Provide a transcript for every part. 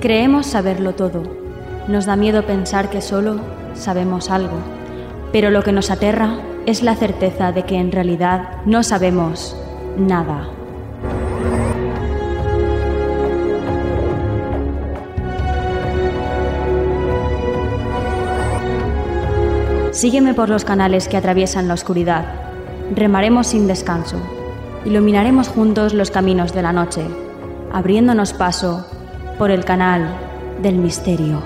Creemos saberlo todo. Nos da miedo pensar que solo sabemos algo. Pero lo que nos aterra es la certeza de que en realidad no sabemos nada. Sígueme por los canales que atraviesan la oscuridad. Remaremos sin descanso. Iluminaremos juntos los caminos de la noche, abriéndonos paso por el canal del misterio.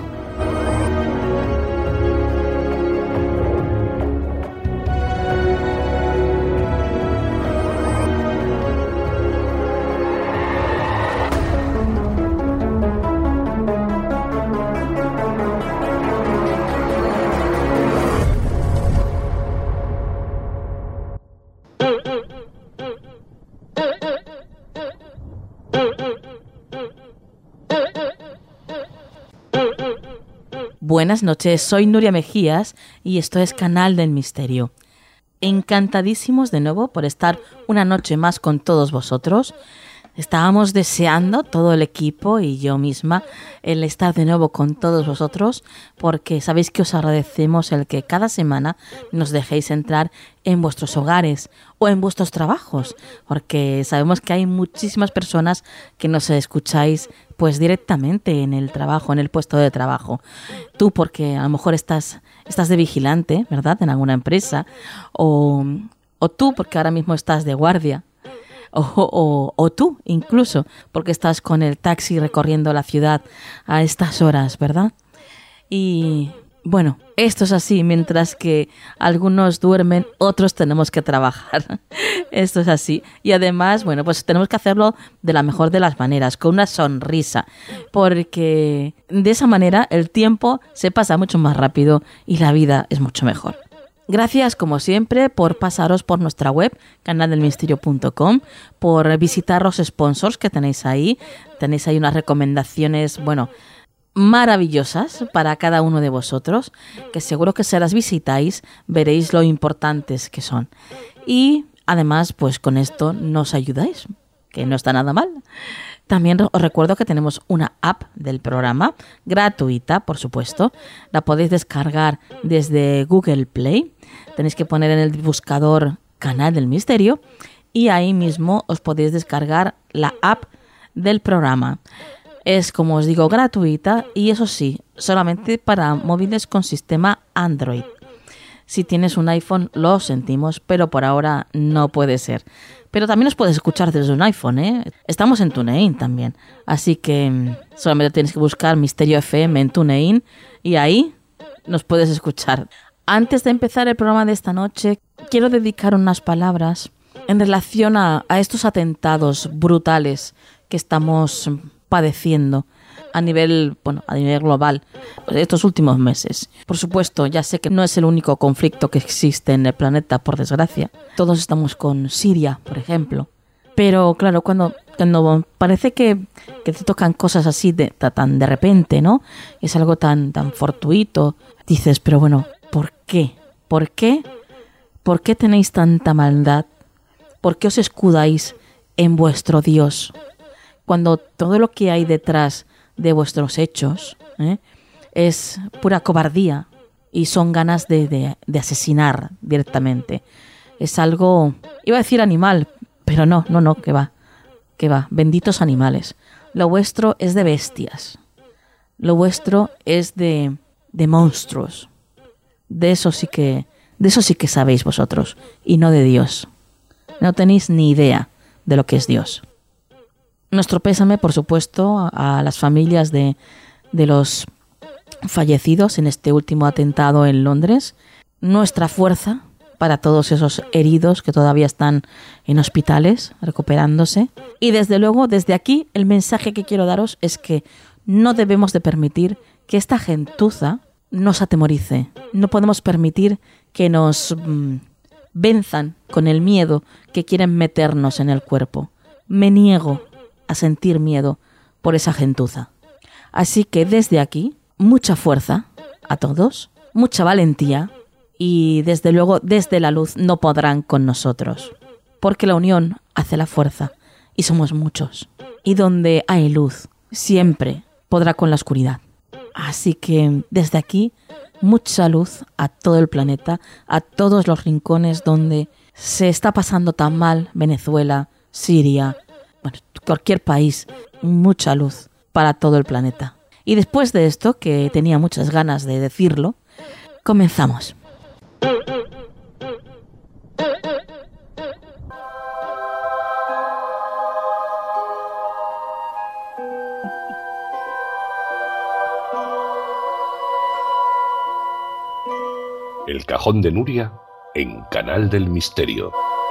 Buenas noches, soy Nuria Mejías y esto es Canal del Misterio. Encantadísimos de nuevo por estar una noche más con todos vosotros. Estábamos deseando, todo el equipo y yo misma, el estar de nuevo con todos vosotros, porque sabéis que os agradecemos el que cada semana nos dejéis entrar en vuestros hogares o en vuestros trabajos, porque sabemos que hay muchísimas personas que nos escucháis pues directamente en el trabajo, en el puesto de trabajo. Tú porque a lo mejor estás de vigilante, ¿verdad?, en alguna empresa, o tú porque ahora mismo estás de guardia. O tú, incluso, porque estás con el taxi recorriendo la ciudad a estas horas, ¿verdad? Y bueno, esto es así, mientras que algunos duermen, otros tenemos que trabajar. Esto es así. Y además, bueno, pues tenemos que hacerlo de la mejor de las maneras, con una sonrisa, porque de esa manera el tiempo se pasa mucho más rápido y la vida es mucho mejor. Gracias, como siempre, por pasaros por nuestra web, canaldelmisterio.com, por visitar los sponsors que tenéis ahí. Tenéis ahí unas recomendaciones, bueno, maravillosas para cada uno de vosotros, que seguro que si las visitáis veréis lo importantes que son. Y además, pues con esto nos ayudáis, que no está nada mal. También os recuerdo que tenemos una app del programa, gratuita, por supuesto. La podéis descargar desde Google Play. Tenéis que poner en el buscador Canal del Misterio y ahí mismo os podéis descargar la app del programa. Es, como os digo, gratuita y eso sí, solamente para móviles con sistema Android. Si tienes un iPhone, lo sentimos, pero por ahora no puede ser. Pero también nos puedes escuchar desde un iPhone, ¿eh? Estamos en TuneIn también. Así que solamente tienes que buscar Misterio FM en TuneIn y ahí nos puedes escuchar. Antes de empezar el programa de esta noche, quiero dedicar unas palabras en relación a estos atentados brutales que estamos padeciendo a nivel global estos últimos meses. Por supuesto, ya sé que no es el único conflicto que existe en el planeta, por desgracia. Todos estamos con Siria, por ejemplo. Pero claro, cuando parece que te tocan cosas así tan de repente, ¿no? Es algo tan fortuito. Dices, pero bueno, ¿por qué? ¿Por qué? ¿Por qué tenéis tanta maldad? ¿Por qué os escudáis en vuestro Dios? Cuando todo lo que hay detrás de vuestros hechos es pura cobardía y son ganas de asesinar directamente. Es algo, iba a decir animal, pero no, que va, benditos animales. Lo vuestro es de bestias, lo vuestro es de monstruos. De eso sí que sabéis vosotros y no de Dios. No tenéis ni idea de lo que es Dios. Nuestro pésame, por supuesto, a las familias de los fallecidos en este último atentado en Londres. Nuestra fuerza para todos esos heridos que todavía están en hospitales recuperándose. Y desde luego, desde aquí, el mensaje que quiero daros es que no debemos de permitir que esta gentuza nos atemorice. No podemos permitir que nos venzan con el miedo que quieren meternos en el cuerpo. Me niego a sentir miedo por esa gentuza. Así que desde aquí, mucha fuerza a todos, mucha valentía y desde luego desde la luz no podrán con nosotros, porque la unión hace la fuerza y somos muchos. Y donde hay luz, siempre podrá con la oscuridad. Así que desde aquí, mucha luz a todo el planeta, a todos los rincones donde se está pasando tan mal, Venezuela, Siria, bueno, cualquier país, mucha luz para todo el planeta. Y después de esto, que tenía muchas ganas de decirlo, comenzamos. El Cajón de Nuria en Canal del Misterio.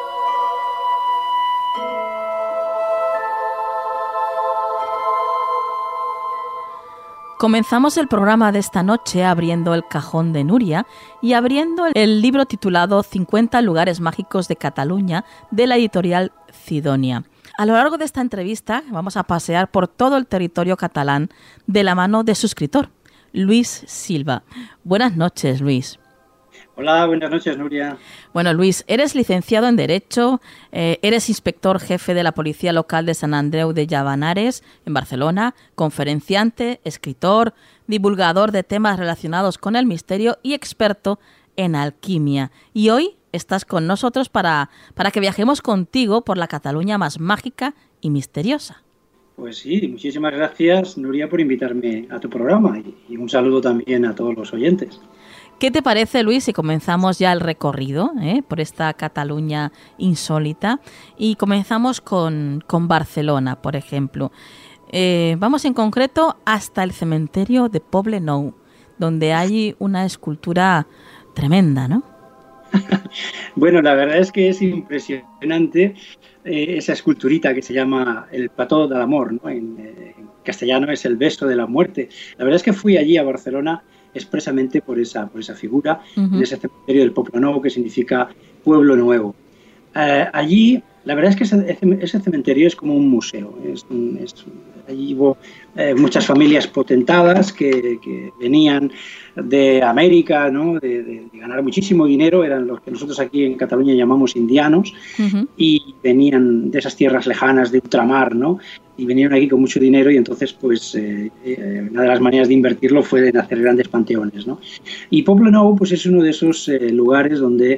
Comenzamos el programa de esta noche abriendo el Cajón de Nuria y abriendo el libro titulado 50 lugares mágicos de Cataluña de la editorial Cidonia. A lo largo de esta entrevista vamos a pasear por todo el territorio catalán de la mano de su escritor, Luis Silva. Buenas noches, Luis. Hola, buenas noches, Nuria. Bueno, Luis, eres licenciado en Derecho, eres inspector jefe de la Policía Local de Sant Andreu de Llavaneres, en Barcelona, conferenciante, escritor, divulgador de temas relacionados con el misterio y experto en alquimia. Y hoy estás con nosotros para que viajemos contigo por la Cataluña más mágica y misteriosa. Pues sí, muchísimas gracias, Nuria, por invitarme a tu programa y un saludo también a todos los oyentes. ¿Qué te parece, Luis, si comenzamos ya el recorrido por esta Cataluña insólita? Y comenzamos con Barcelona, por ejemplo. Vamos en concreto hasta el cementerio de Poblenou, donde hay una escultura tremenda, ¿no? Bueno, la verdad es que es impresionante esa esculturita que se llama el Plató del Amor, ¿no? En castellano es el beso de la muerte. La verdad es que fui allí a Barcelona expresamente por esa figura, en ese cementerio del Poblenou, que significa pueblo nuevo. Allí, la verdad es que ese cementerio es como un museo. Allí hubo muchas familias potentadas que venían de América, ¿no? de ganar muchísimo dinero, eran los que nosotros aquí en Cataluña llamamos indianos, y venían de esas tierras lejanas de ultramar, ¿no? Y vinieron aquí con mucho dinero y entonces pues una de las maneras de invertirlo fue en hacer grandes panteones, ¿no? Y Poblenou pues es uno de esos lugares donde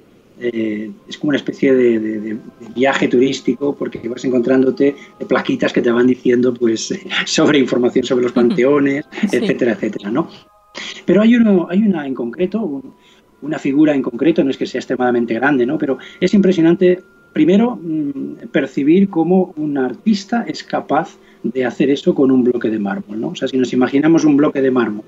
es como una especie de viaje turístico, porque vas encontrándote plaquitas que te van diciendo pues sobre información sobre los panteones, sí, etcétera, etcétera, ¿no? Pero hay una en concreto, una figura en concreto, no es que sea extremadamente grande, ¿no? Pero es impresionante. Primero, percibir cómo un artista es capaz de hacer eso con un bloque de mármol, ¿no? O sea, si nos imaginamos un bloque de mármol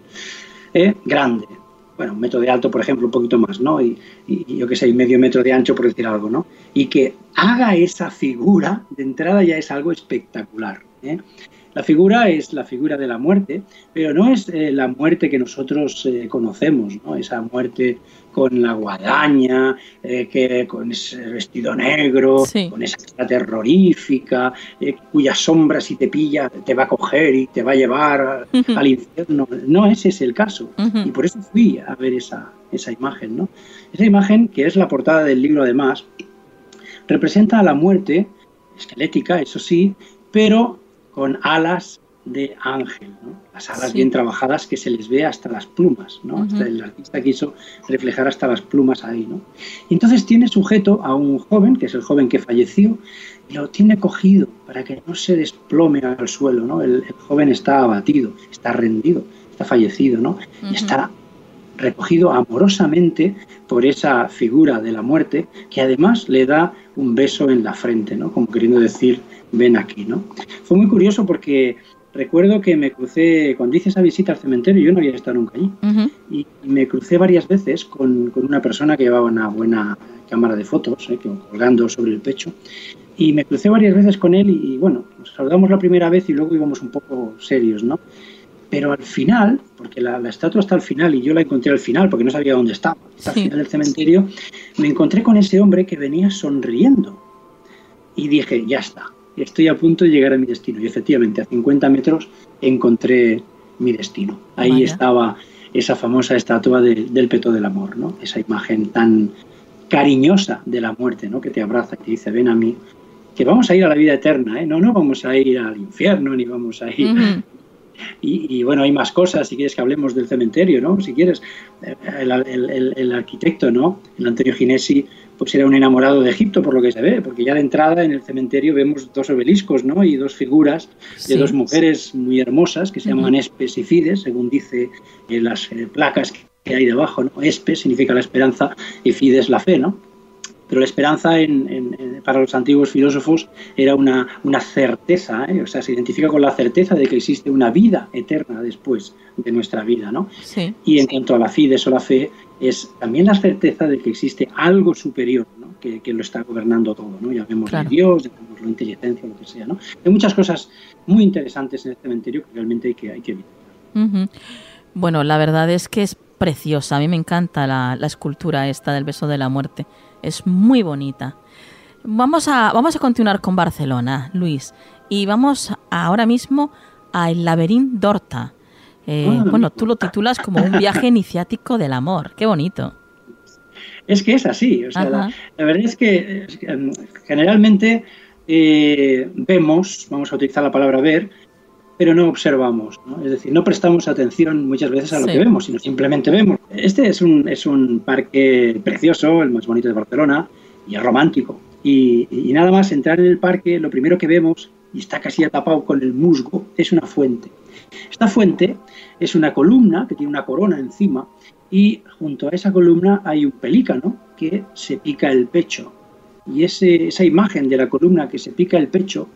grande, bueno, 1 metro de alto, por ejemplo, un poquito más, ¿no? Y yo qué sé, medio metro de ancho, por decir algo, ¿no? Y que haga esa figura, de entrada ya es algo espectacular, ¿eh? La figura es la figura de la muerte, pero no es la muerte que nosotros conocemos, ¿no? Esa muerte con la guadaña, con ese vestido negro, sí, con esa cara terrorífica, cuya sombra si te pilla te va a coger y te va a llevar al infierno. No ese es el caso. Y por eso fui a ver esa imagen, ¿no? Esa imagen, que es la portada del libro además, representa a la muerte esquelética, eso sí, pero con alas de ángel, ¿no? Las alas, sí, bien trabajadas, que se les ve hasta las plumas, ¿no? El artista quiso reflejar hasta las plumas ahí, ¿no? Y entonces tiene sujeto a un joven, que es el joven que falleció, y lo tiene cogido para que no se desplome al suelo, ¿no? El joven está abatido, está rendido, está fallecido, ¿no? Y está recogido amorosamente por esa figura de la muerte, que además le da un beso en la frente, ¿no? Como queriendo decir, ven aquí, ¿no? Fue muy curioso porque recuerdo que me crucé, cuando hice esa visita al cementerio, yo no había estado nunca allí, y me crucé varias veces con una persona que llevaba una buena cámara de fotos, colgando sobre el pecho, y me crucé varias veces con él y bueno, nos saludamos la primera vez y luego íbamos un poco serios, ¿no? Pero al final, porque la estatua está al final y yo la encontré al final porque no sabía dónde estaba, está al final del cementerio, me encontré con ese hombre que venía sonriendo y dije, ya está, estoy a punto de llegar a mi destino. Y efectivamente, a 50 metros encontré mi destino. Ahí estaba esa famosa estatua del Petó del Amor, ¿no? Esa imagen tan cariñosa de la muerte, ¿no? Que te abraza y te dice, ven a mí, que vamos a ir a la vida eterna, ¿eh? No vamos a ir al infierno, ni vamos a ir... Y bueno, hay más cosas, si quieres que hablemos del cementerio, ¿no? Si quieres, el arquitecto, ¿no? El Antonio Ginesi, pues era un enamorado de Egipto, por lo que se ve, porque ya de entrada en el cementerio vemos 2 obeliscos, ¿no? Y 2 figuras de 2 mujeres muy hermosas que se llaman Hespes y Fides, según dice las placas que hay debajo, ¿no? Hespes significa la esperanza y Fides la fe, ¿no? Pero la esperanza para los antiguos filósofos era una certeza, ¿eh? O sea, se identifica con la certeza de que existe una vida eterna después de nuestra vida, ¿no? Sí. Y en cuanto a la fides o la fe, es también la certeza de que existe algo superior, ¿no? que lo está gobernando todo, ¿no? Llamémoslo Dios, llamémoslo inteligencia, lo que sea, ¿no? Hay muchas cosas muy interesantes en el cementerio que realmente hay que visitar. Bueno, la verdad es que es preciosa. A mí me encanta la escultura esta del beso de la muerte. Es muy bonita. Vamos a continuar con Barcelona, Luis. Y vamos ahora mismo al Laberint d'Horta. Bueno, tú lo titulas como un viaje iniciático del amor. ¡Qué bonito! Es que es así. O sea, la verdad es que generalmente vemos, vamos a utilizar la palabra ver, pero no observamos, ¿no? Es decir, no prestamos atención muchas veces a lo que vemos, sino simplemente vemos. Este es un parque precioso, el más bonito de Barcelona, y es romántico. Y nada más entrar en el parque, lo primero que vemos, y está casi atapado con el musgo, es una fuente. Esta fuente es una columna que tiene una corona encima, y junto a esa columna hay un pelícano que se pica el pecho. Y esa imagen de la columna que se pica el pecho,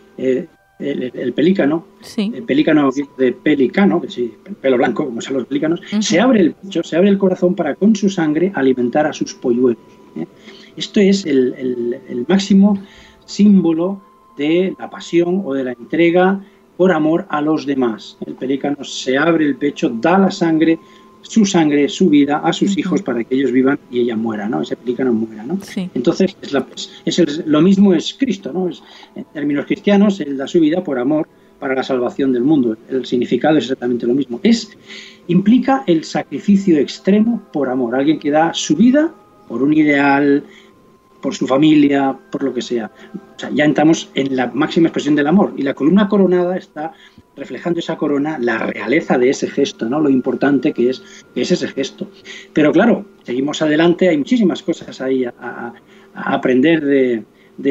el pelícano, el pelícano de pelicano, que sí, pelo blanco, como son los pelícanos, se abre el pecho, se abre el corazón para con su sangre alimentar a sus polluelos. Esto es el máximo símbolo de la pasión o de la entrega por amor a los demás. El pelícano se abre el pecho, da la sangre, su vida a sus hijos para que ellos vivan y ella muera, ¿no? Ese pelícano muera, ¿no? Sí. Entonces, lo mismo es Cristo, ¿no? En términos cristianos, Él da su vida por amor para la salvación del mundo. El significado es exactamente lo mismo. Implica el sacrificio extremo por amor. Alguien que da su vida por un ideal, por su familia, por lo que sea. O sea, ya entramos en la máxima expresión del amor. Y la columna coronada está reflejando esa corona, la realeza de ese gesto, ¿no? Lo importante que es ese gesto. Pero claro, seguimos adelante, hay muchísimas cosas ahí a aprender de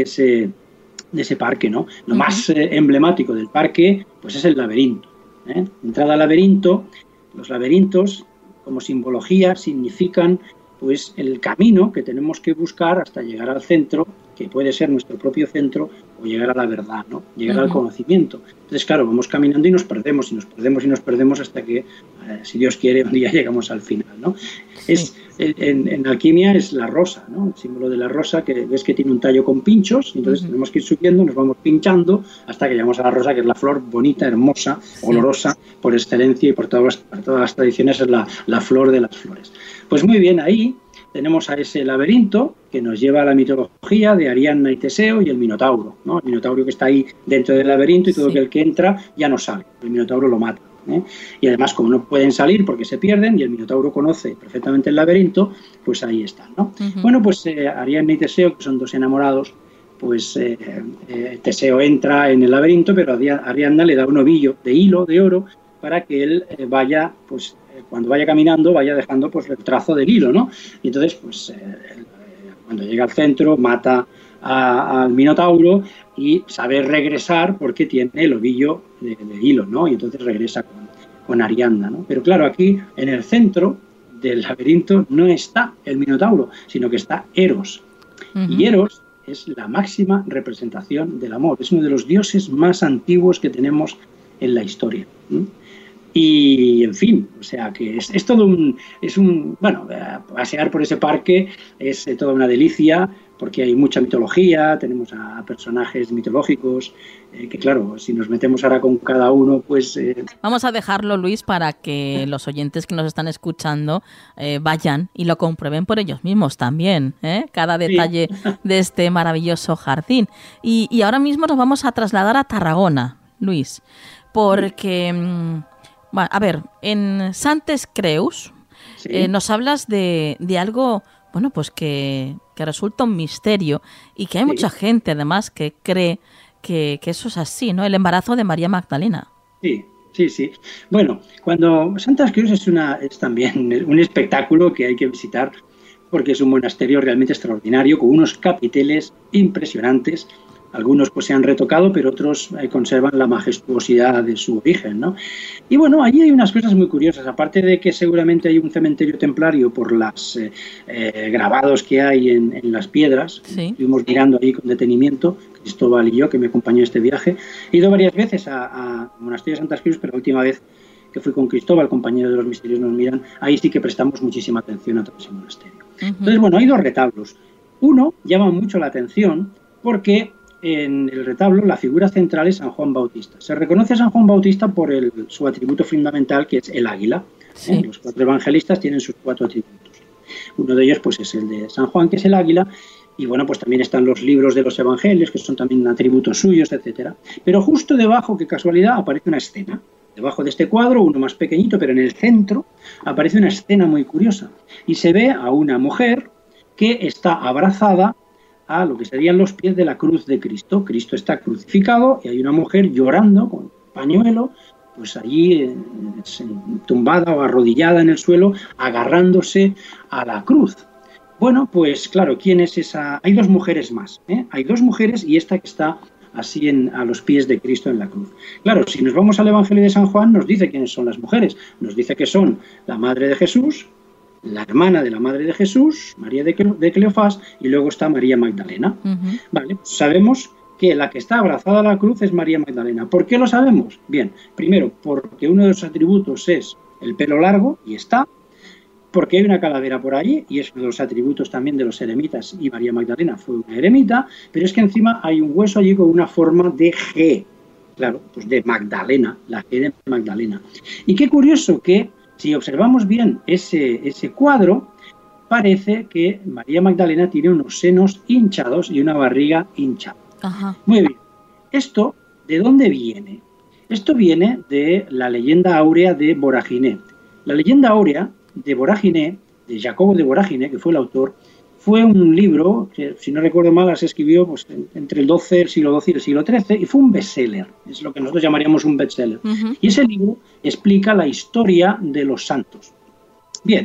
ese parque, ¿no? Lo más emblemático del parque, pues es el laberinto, ¿eh? Entrada al laberinto, los laberintos, como simbología, significan pues el camino que tenemos que buscar hasta llegar al centro, que puede ser nuestro propio centro, o llegar a la verdad, ¿no? Llegar al conocimiento. Entonces, claro, vamos caminando y nos perdemos, y nos perdemos, y nos perdemos hasta que, si Dios quiere, un día llegamos al final, ¿no? Sí. En alquimia es la rosa, ¿no? El símbolo de la rosa, que ves que tiene un tallo con pinchos, y entonces tenemos que ir subiendo, nos vamos pinchando, hasta que llegamos a la rosa, que es la flor bonita, hermosa, olorosa, por excelencia, y por todas las tradiciones es la flor de las flores. Pues muy bien, ahí tenemos a ese laberinto que nos lleva a la mitología de Ariadna y Teseo y el Minotauro, ¿no? El Minotauro que está ahí dentro del laberinto y todo aquel que entra ya no sale, el Minotauro lo mata, ¿eh? Y además, como no pueden salir porque se pierden y el Minotauro conoce perfectamente el laberinto, pues ahí están, ¿no? Bueno, pues Ariadna y Teseo, que son 2 enamorados, pues Teseo entra en el laberinto, pero Ariadna le da un ovillo de hilo de oro para que él vaya, pues cuando vaya caminando, vaya dejando pues el trazo del hilo, ¿no? Y entonces, pues cuando llega al centro, mata al Minotauro y sabe regresar porque tiene el ovillo de hilo, ¿no? Y entonces regresa con Ariadna, ¿no? Pero claro, aquí en el centro del laberinto no está el Minotauro, sino que está Eros. Y Eros es la máxima representación del amor. Es uno de los dioses más antiguos que tenemos en la historia, ¿no? Y, en fin, o sea, que es todo bueno, pasear por ese parque es toda una delicia, porque hay mucha mitología, tenemos a personajes mitológicos, que claro, si nos metemos ahora con cada uno, pues... Vamos a dejarlo, Luis, para que los oyentes que nos están escuchando vayan y lo comprueben por ellos mismos también, ¿eh? Cada detalle de este maravilloso jardín. Y ahora mismo nos vamos a trasladar a Tarragona, Luis, porque... Bueno, a ver, en Santes Creus nos hablas de algo, bueno, pues que resulta un misterio y que hay mucha gente además que cree que eso es así, ¿no? El embarazo de María Magdalena. Sí, Sí, sí. Bueno, cuando Santas Creus es también un espectáculo que hay que visitar porque es un monasterio realmente extraordinario, con unos capiteles impresionantes. Algunos pues se han retocado, pero otros conservan la majestuosidad de su origen, ¿no? Y bueno, allí hay unas cosas muy curiosas, aparte de que seguramente hay un cementerio templario por los grabados que hay en las piedras. Sí. Estuvimos mirando ahí con detenimiento, Cristóbal y yo, que me acompañó en este viaje. He ido varias veces a Monasterio de Santas Creus, pero la última vez que fui con Cristóbal, compañero de los Misterios nos miran, ahí sí que prestamos muchísima atención a todo ese monasterio. Entonces, bueno, hay dos retablos. Uno llama mucho la atención porque en el retablo la figura central es San Juan Bautista. Se reconoce a San Juan Bautista por su atributo fundamental, que es el águila. Sí. Los 4 evangelistas tienen sus 4 atributos. Uno de ellos pues es el de San Juan, que es el águila, y bueno, pues también están los libros de los evangelios, que son también atributos suyos, etcétera. Pero justo debajo, qué casualidad, aparece una escena. Debajo de este cuadro, uno más pequeñito, pero en el centro, aparece una escena muy curiosa. Y se ve a una mujer que está abrazada a lo que serían los pies de la cruz de Cristo. Cristo está crucificado y hay una mujer llorando con pañuelo, pues allí tumbada o arrodillada en el suelo, agarrándose a la cruz. Bueno, pues claro, ¿quién es esa? Hay 2 mujeres más, ¿eh? Hay 2 mujeres y esta que está así a los pies de Cristo en la cruz. Claro, si nos vamos al Evangelio de San Juan, nos dice quiénes son las mujeres. Nos dice que son la madre de Jesús, la hermana de la madre de Jesús, María de Cleofás, y luego está María Magdalena. Vale, pues sabemos que la que está abrazada a la cruz es María Magdalena. ¿Por qué lo sabemos? Bien, primero, porque uno de los atributos es el pelo largo, y está, porque hay una calavera por allí, y es uno de los atributos también de los eremitas, y María Magdalena fue una eremita, pero es que encima hay un hueso allí con una forma de G, claro, pues de Magdalena, la G de Magdalena. Y qué curioso que, si observamos bien ese cuadro, parece que María Magdalena tiene unos senos hinchados y una barriga hinchada. Ajá. Muy bien. ¿Esto de dónde viene? Esto viene de la leyenda áurea de Vorágine. La leyenda áurea de Vorágine, de Jacobo de Vorágine, que fue el autor, fue un libro que, si no recuerdo mal, se escribió pues, entre el siglo XII y el siglo XIII, y fue un bestseller, es lo que nosotros llamaríamos un bestseller. Y ese libro explica la historia de los santos. Bien,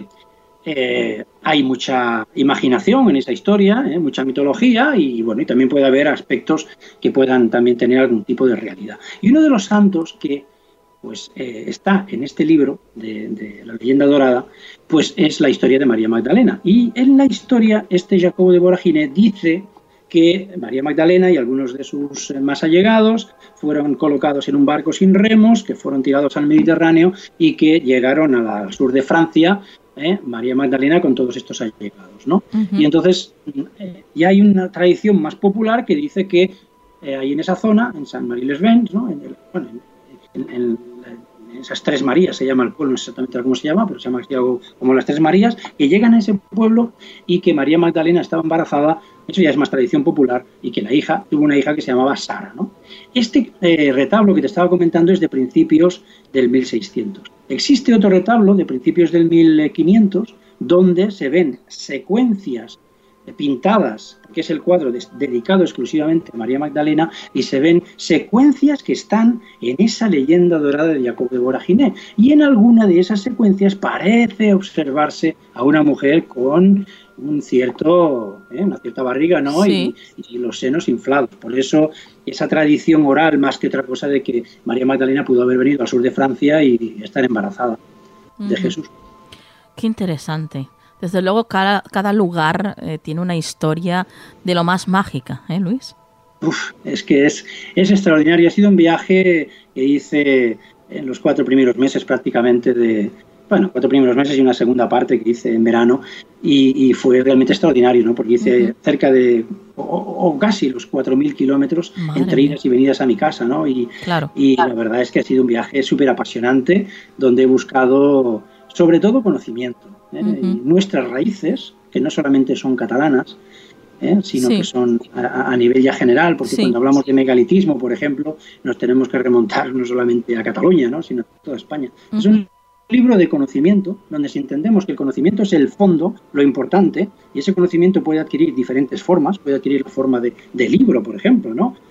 hay mucha imaginación en esa historia, mucha mitología, y bueno, y también puede haber aspectos que puedan también tener algún tipo de realidad. Y uno de los santos que pues está en este libro de la leyenda dorada, pues es la historia de María Magdalena. Y en la historia, Jacobo de Vorágine dice que María Magdalena y algunos de sus más allegados fueron colocados en un barco sin remos, que fueron tirados al Mediterráneo y que llegaron al sur de Francia, María Magdalena con todos estos allegados, ¿no? Y entonces ya hay una tradición más popular que dice que ahí en esa zona, en Saint-Marie-les-Vents, ¿no? En esas 3 Marías se llama el pueblo, no sé exactamente cómo se llama, pero se llama así algo como las 3 Marías, que llegan a ese pueblo y que María Magdalena estaba embarazada. Eso ya es más tradición popular, y que la hija tuvo una hija que se llamaba Sara, ¿no? Este retablo que te estaba comentando es de principios del 1600. Existe otro retablo de principios del 1500 donde se ven secuencias pintadas, que es el cuadro dedicado exclusivamente a María Magdalena, y se ven secuencias que están en esa leyenda dorada de Jacobo de Vorágine, y en alguna de esas secuencias parece observarse a una mujer con una cierta barriga, ¿no? Sí. Y los senos inflados. Por eso esa tradición oral, más que otra cosa, de que María Magdalena pudo haber venido al sur de Francia y estar embarazada de Jesús. Qué interesante. Desde luego, cada lugar tiene una historia de lo más mágica, ¿eh, Luis? Es que es extraordinario. Ha sido un viaje que hice en los 4 primeros meses prácticamente 4 primeros meses y una segunda parte que hice en verano, y fue realmente extraordinario, ¿no? Porque hice cerca de, o casi los 4.000 kilómetros entre idas y venidas a mi casa, ¿no? Y la verdad es que ha sido un viaje súper apasionante, donde he buscado sobre todo conocimiento. Y nuestras raíces, que no solamente son catalanas, sino que son a nivel ya general, porque cuando hablamos de megalitismo, por ejemplo, nos tenemos que remontar no solamente a Cataluña, ¿no? Sino a toda España. Es un libro de conocimiento, donde si entendemos que el conocimiento es el fondo, lo importante, y ese conocimiento puede adquirir diferentes formas, puede adquirir la forma de libro, por ejemplo, ¿no?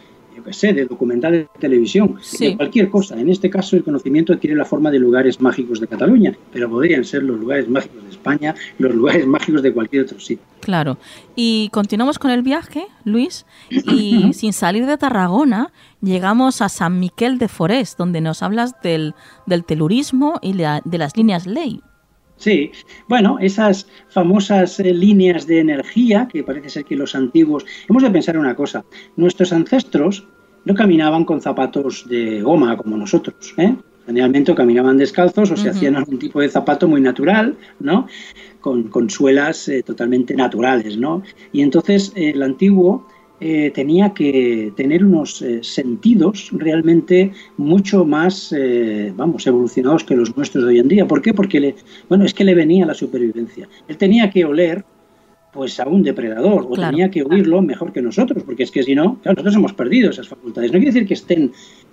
que sé, de documentales de televisión, Sí. de cualquier cosa. En este caso, el conocimiento adquiere la forma de lugares mágicos de Cataluña, pero podrían ser los lugares mágicos de España, los lugares mágicos de cualquier otro sitio. Claro. Y continuamos con el viaje, Luis, y sin salir de Tarragona llegamos a San Miquel de Forés, donde nos hablas del telurismo y de las líneas ley. Sí, bueno, esas famosas líneas de energía, que parece ser que los antiguos... Hemos de pensar una cosa, nuestros ancestros no caminaban con zapatos de goma como nosotros, ¿eh? Generalmente caminaban descalzos o se hacían algún tipo de zapato muy natural, ¿no? Con suelas totalmente naturales, ¿no? Y entonces el antiguo tenía que tener unos sentidos realmente mucho más, evolucionados que los nuestros de hoy en día. ¿Por qué? Porque es que le venía la supervivencia. Él tenía que oler pues a un depredador, o Claro. tenía que oírlo mejor que nosotros, porque es que si no, claro, nosotros hemos perdido esas facultades. No quiere decir que estén,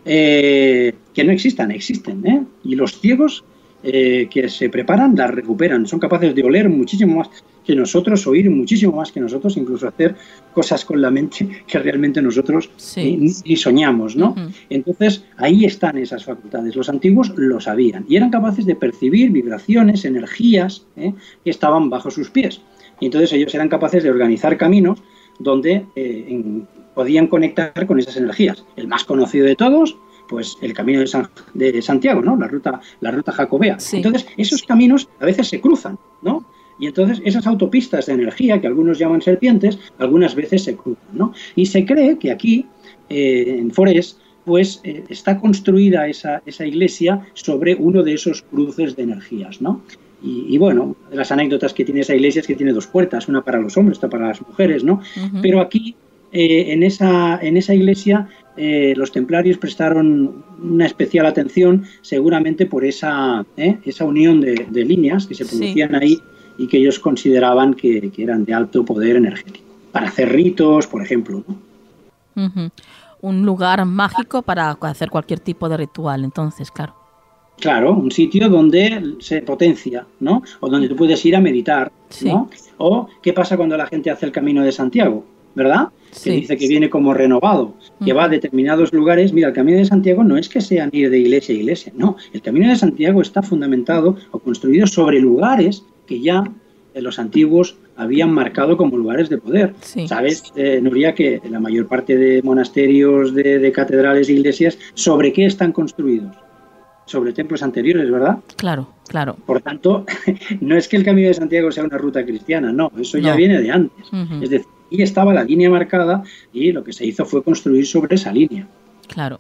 que no existan, existen, ¿eh? Y los ciegos que se preparan las recuperan, son capaces de oler muchísimo más que nosotros, oír muchísimo más que nosotros, incluso hacer cosas con la mente que realmente nosotros ni soñamos, ¿no? Entonces, ahí están esas facultades. Los antiguos lo sabían y eran capaces de percibir vibraciones, energías que estaban bajo sus pies. Y entonces ellos eran capaces de organizar caminos donde podían conectar con esas energías. El más conocido de todos, pues el camino de Santiago, ¿no? La ruta jacobea. Sí. Entonces, esos caminos a veces se cruzan, ¿no? Y entonces esas autopistas de energía, que algunos llaman serpientes, algunas veces se cruzan, ¿no? Y se cree que aquí, en Forés, pues está construida esa iglesia sobre uno de esos cruces de energías, ¿no? Y bueno, de las anécdotas que tiene esa iglesia es que tiene dos puertas, una para los hombres, otra para las mujeres, ¿no? Pero aquí, en esa iglesia, los templarios prestaron una especial atención, seguramente por esa unión de líneas que se producían ahí y que ellos consideraban que eran de alto poder energético. Para hacer ritos, por ejemplo, ¿no? Un lugar mágico para hacer cualquier tipo de ritual, entonces, claro. Claro, un sitio donde se potencia, ¿no? O donde tú puedes ir a meditar, ¿no? O qué pasa cuando la gente hace el Camino de Santiago, ¿verdad? Sí. Que dice que viene como renovado, que va a determinados lugares. Mira, el Camino de Santiago no es que sean ir de iglesia a iglesia, no. El Camino de Santiago está fundamentado o construido sobre lugares que ya los antiguos habían marcado como lugares de poder. Sí. ¿Sabes, Nuria, que la mayor parte de monasterios, de catedrales e iglesias, ¿sobre qué están construidos? Sobre templos anteriores, ¿verdad? Claro, claro. Por tanto, no es que el Camino de Santiago sea una ruta cristiana, no, eso ya viene de antes. Es decir, ahí estaba la línea marcada y lo que se hizo fue construir sobre esa línea. Claro.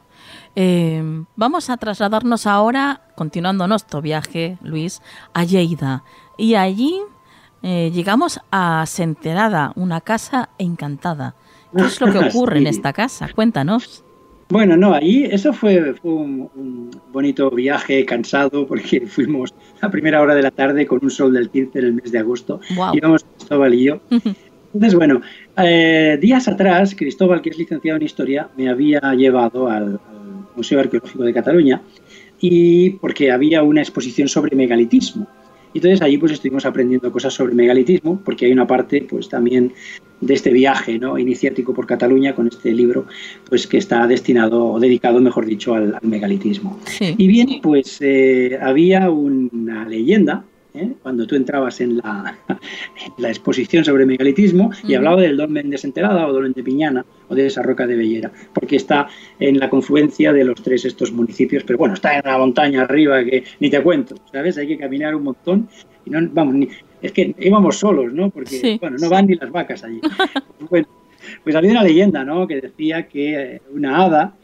Vamos a trasladarnos ahora, continuando nuestro viaje, Luis, a Lleida. Y allí llegamos a Senterada, una casa encantada. ¿Qué es lo que ocurre en esta casa? Cuéntanos. Bueno, no, ahí eso fue un bonito viaje cansado porque fuimos a primera hora de la tarde con un sol del 15 en el mes de agosto. Wow. Íbamos Cristóbal y yo. Entonces, bueno, días atrás, Cristóbal, que es licenciado en Historia, me había llevado al Museo Arqueológico de Cataluña y porque había una exposición sobre megalitismo. Entonces allí pues estuvimos aprendiendo cosas sobre megalitismo, porque hay una parte pues también de este viaje, ¿no?, iniciático por Cataluña con este libro, pues que está destinado, o dedicado, mejor dicho, al megalitismo. Sí. Y bien, pues había una leyenda, cuando tú entrabas en la exposición sobre megalitismo, y hablaba del dolmen de Senterada o dolmen de Piñana o de esa roca de Bellera, porque está en la confluencia de los tres estos municipios, pero bueno, está en la montaña arriba que ni te cuento, ¿sabes? Hay que caminar un montón y no, vamos, es que íbamos solos, ¿no? Porque, bueno, no van ni las vacas allí. Bueno, pues había una leyenda, ¿no?, que decía que una hada,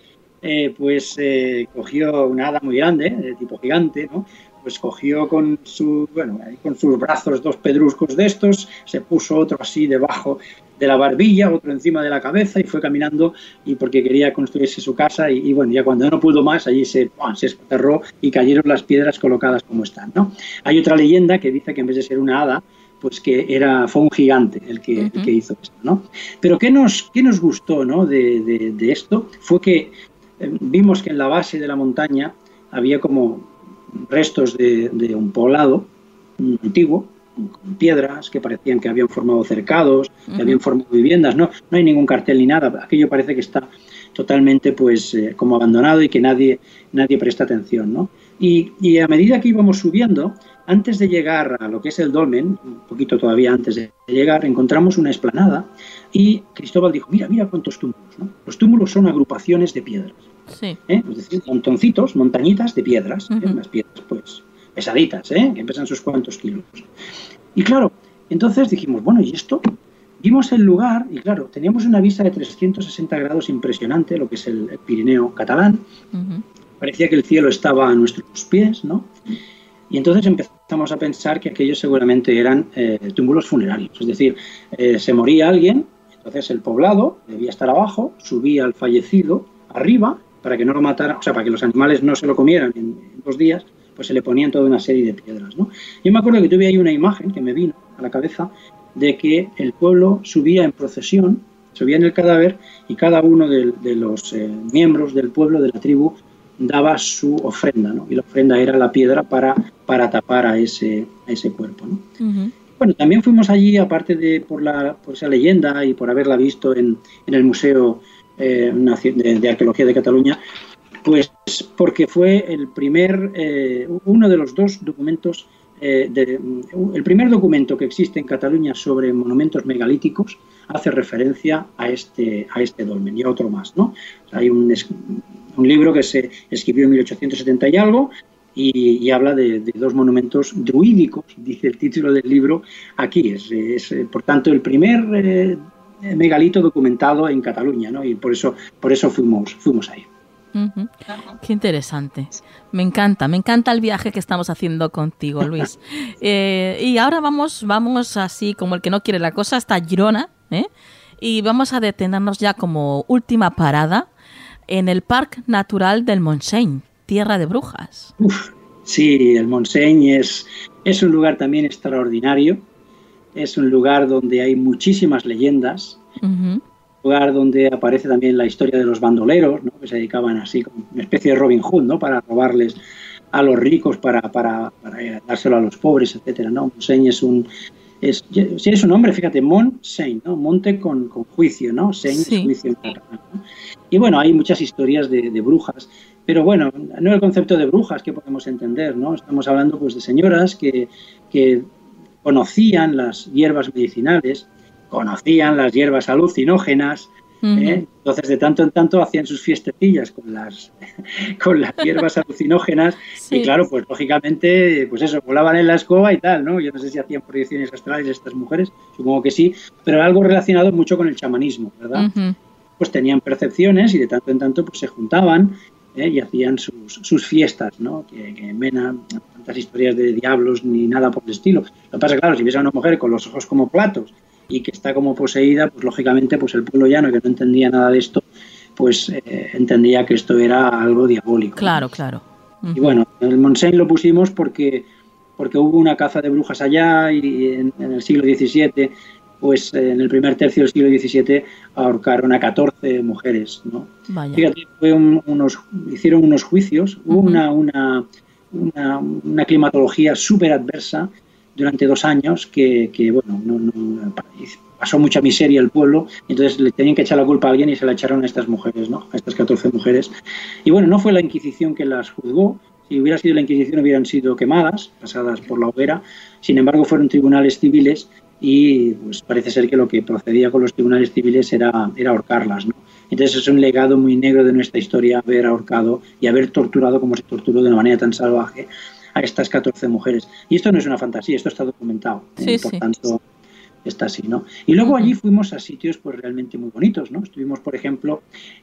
cogió una hada muy grande, de tipo gigante, ¿no?, pues cogió con sus brazos dos pedruscos de estos, se puso otro así debajo de la barbilla, otro encima de la cabeza y fue caminando, y porque quería construirse su casa y bueno, ya cuando no pudo más, allí se esparró y cayeron las piedras colocadas como están, ¿no? Hay otra leyenda que dice que en vez de ser una hada, pues que fue un gigante el que hizo esto, ¿no? Pero ¿qué nos gustó, ¿no?, de esto? Fue que vimos que en la base de la montaña había como restos de un poblado antiguo, con piedras que parecían que habían formado cercados, que habían formado viviendas. No hay ningún cartel ni nada. Aquello parece que está totalmente pues como abandonado y que nadie presta atención, ¿no? Y a medida que íbamos subiendo, antes de llegar a lo que es el dolmen, un poquito todavía antes de llegar, encontramos una explanada y Cristóbal dijo, mira cuántos túmulos, ¿no? Los túmulos son agrupaciones de piedras, Sí. es decir, montoncitos, montañitas de piedras, unas piedras pues pesaditas, que pesan sus cuantos kilos. Y claro, entonces dijimos, bueno, ¿y esto? Vimos el lugar y claro, teníamos una vista de 360 grados impresionante, lo que es el Pirineo catalán. Parecía que el cielo estaba a nuestros pies, ¿no? Y entonces empezamos a pensar que aquellos seguramente eran túmulos funerarios. Es decir, se moría alguien, entonces el poblado debía estar abajo, subía al fallecido arriba para que no lo mataran, o sea, para que los animales no se lo comieran en 2 días, pues se le ponían toda una serie de piedras, ¿no? Yo me acuerdo que tuve ahí una imagen que me vino a la cabeza de que el pueblo subía en procesión, subía en el cadáver y cada uno de los miembros del pueblo, de la tribu, daba su ofrenda, ¿no? Y la ofrenda era la piedra para tapar a ese cuerpo, ¿no? Bueno, también fuimos allí, aparte de por esa leyenda y por haberla visto en el Museo de Arqueología de Cataluña, pues porque fue uno de los 2 documentos, el primer documento que existe en Cataluña sobre monumentos megalíticos hace referencia a este dolmen y a otro más, ¿no? Hay un libro que se escribió en 1870 y algo y habla de 2 monumentos druídicos, dice el título del libro. Aquí es por tanto el primer megalito documentado en Cataluña, ¿no? Y por eso fuimos ahí. Qué interesante. Me encanta el viaje que estamos haciendo contigo, Luis. Y ahora vamos así como el que no quiere la cosa hasta Girona, y vamos a detenernos ya como última parada en el Parque Natural del Montseny, Tierra de Brujas. Sí, el Montseny es un lugar también extraordinario. Es un lugar donde hay muchísimas leyendas. Un lugar donde aparece también la historia de los bandoleros, ¿no? Que se dedicaban así como una especie de Robin Hood, ¿no? Para robarles a los ricos, para dárselo a los pobres, etcétera, ¿no? Montseny es un nombre, fíjate, Montseny, ¿no? Monte con juicio, ¿no? Seny es juicio, ¿no? Y bueno, hay muchas historias de brujas, pero bueno, no el concepto de brujas que podemos entender, ¿no? Estamos hablando pues de señoras que conocían las hierbas medicinales, conocían las hierbas alucinógenas, entonces de tanto en tanto hacían sus fiestecillas con las hierbas alucinógenas. Y claro, pues lógicamente, pues eso, volaban en la escoba y tal, ¿no? Yo no sé si hacían proyecciones astrales estas mujeres, supongo que sí, pero algo relacionado mucho con el chamanismo, ¿verdad? Pues tenían percepciones y de tanto en tanto pues se juntaban y hacían sus fiestas, ¿no? Que menan tantas historias de diablos ni nada por el estilo. Lo que pasa, claro, si ves a una mujer con los ojos como platos y que está como poseída, pues lógicamente pues el pueblo llano, que no entendía nada de esto, pues entendía que esto era algo diabólico. Claro. Y bueno, el Montseny lo pusimos porque hubo una caza de brujas allá y en el siglo XVII, pues en el primer tercio del siglo XVII ahorcaron a 14 mujeres, ¿no? Vaya. Fíjate, hicieron unos juicios, hubo una climatología súper adversa durante 2 años que bueno, no pasó mucha miseria al pueblo, entonces le tenían que echar la culpa a alguien y se la echaron a estas mujeres, ¿no? A estas 14 mujeres. Y bueno, no fue la Inquisición que las juzgó. Si hubiera sido la Inquisición hubieran sido quemadas, pasadas por la hoguera. Sin embargo, fueron tribunales civiles y pues parece ser que lo que procedía con los tribunales civiles era ahorcarlas, ¿no? Entonces es un legado muy negro de nuestra historia haber ahorcado y haber torturado como se torturó de una manera tan salvaje a estas 14 mujeres. Y esto no es una fantasía, esto está documentado. Por tanto, está así, ¿no? Y luego allí fuimos a sitios pues realmente muy bonitos, ¿no? Estuvimos, por ejemplo,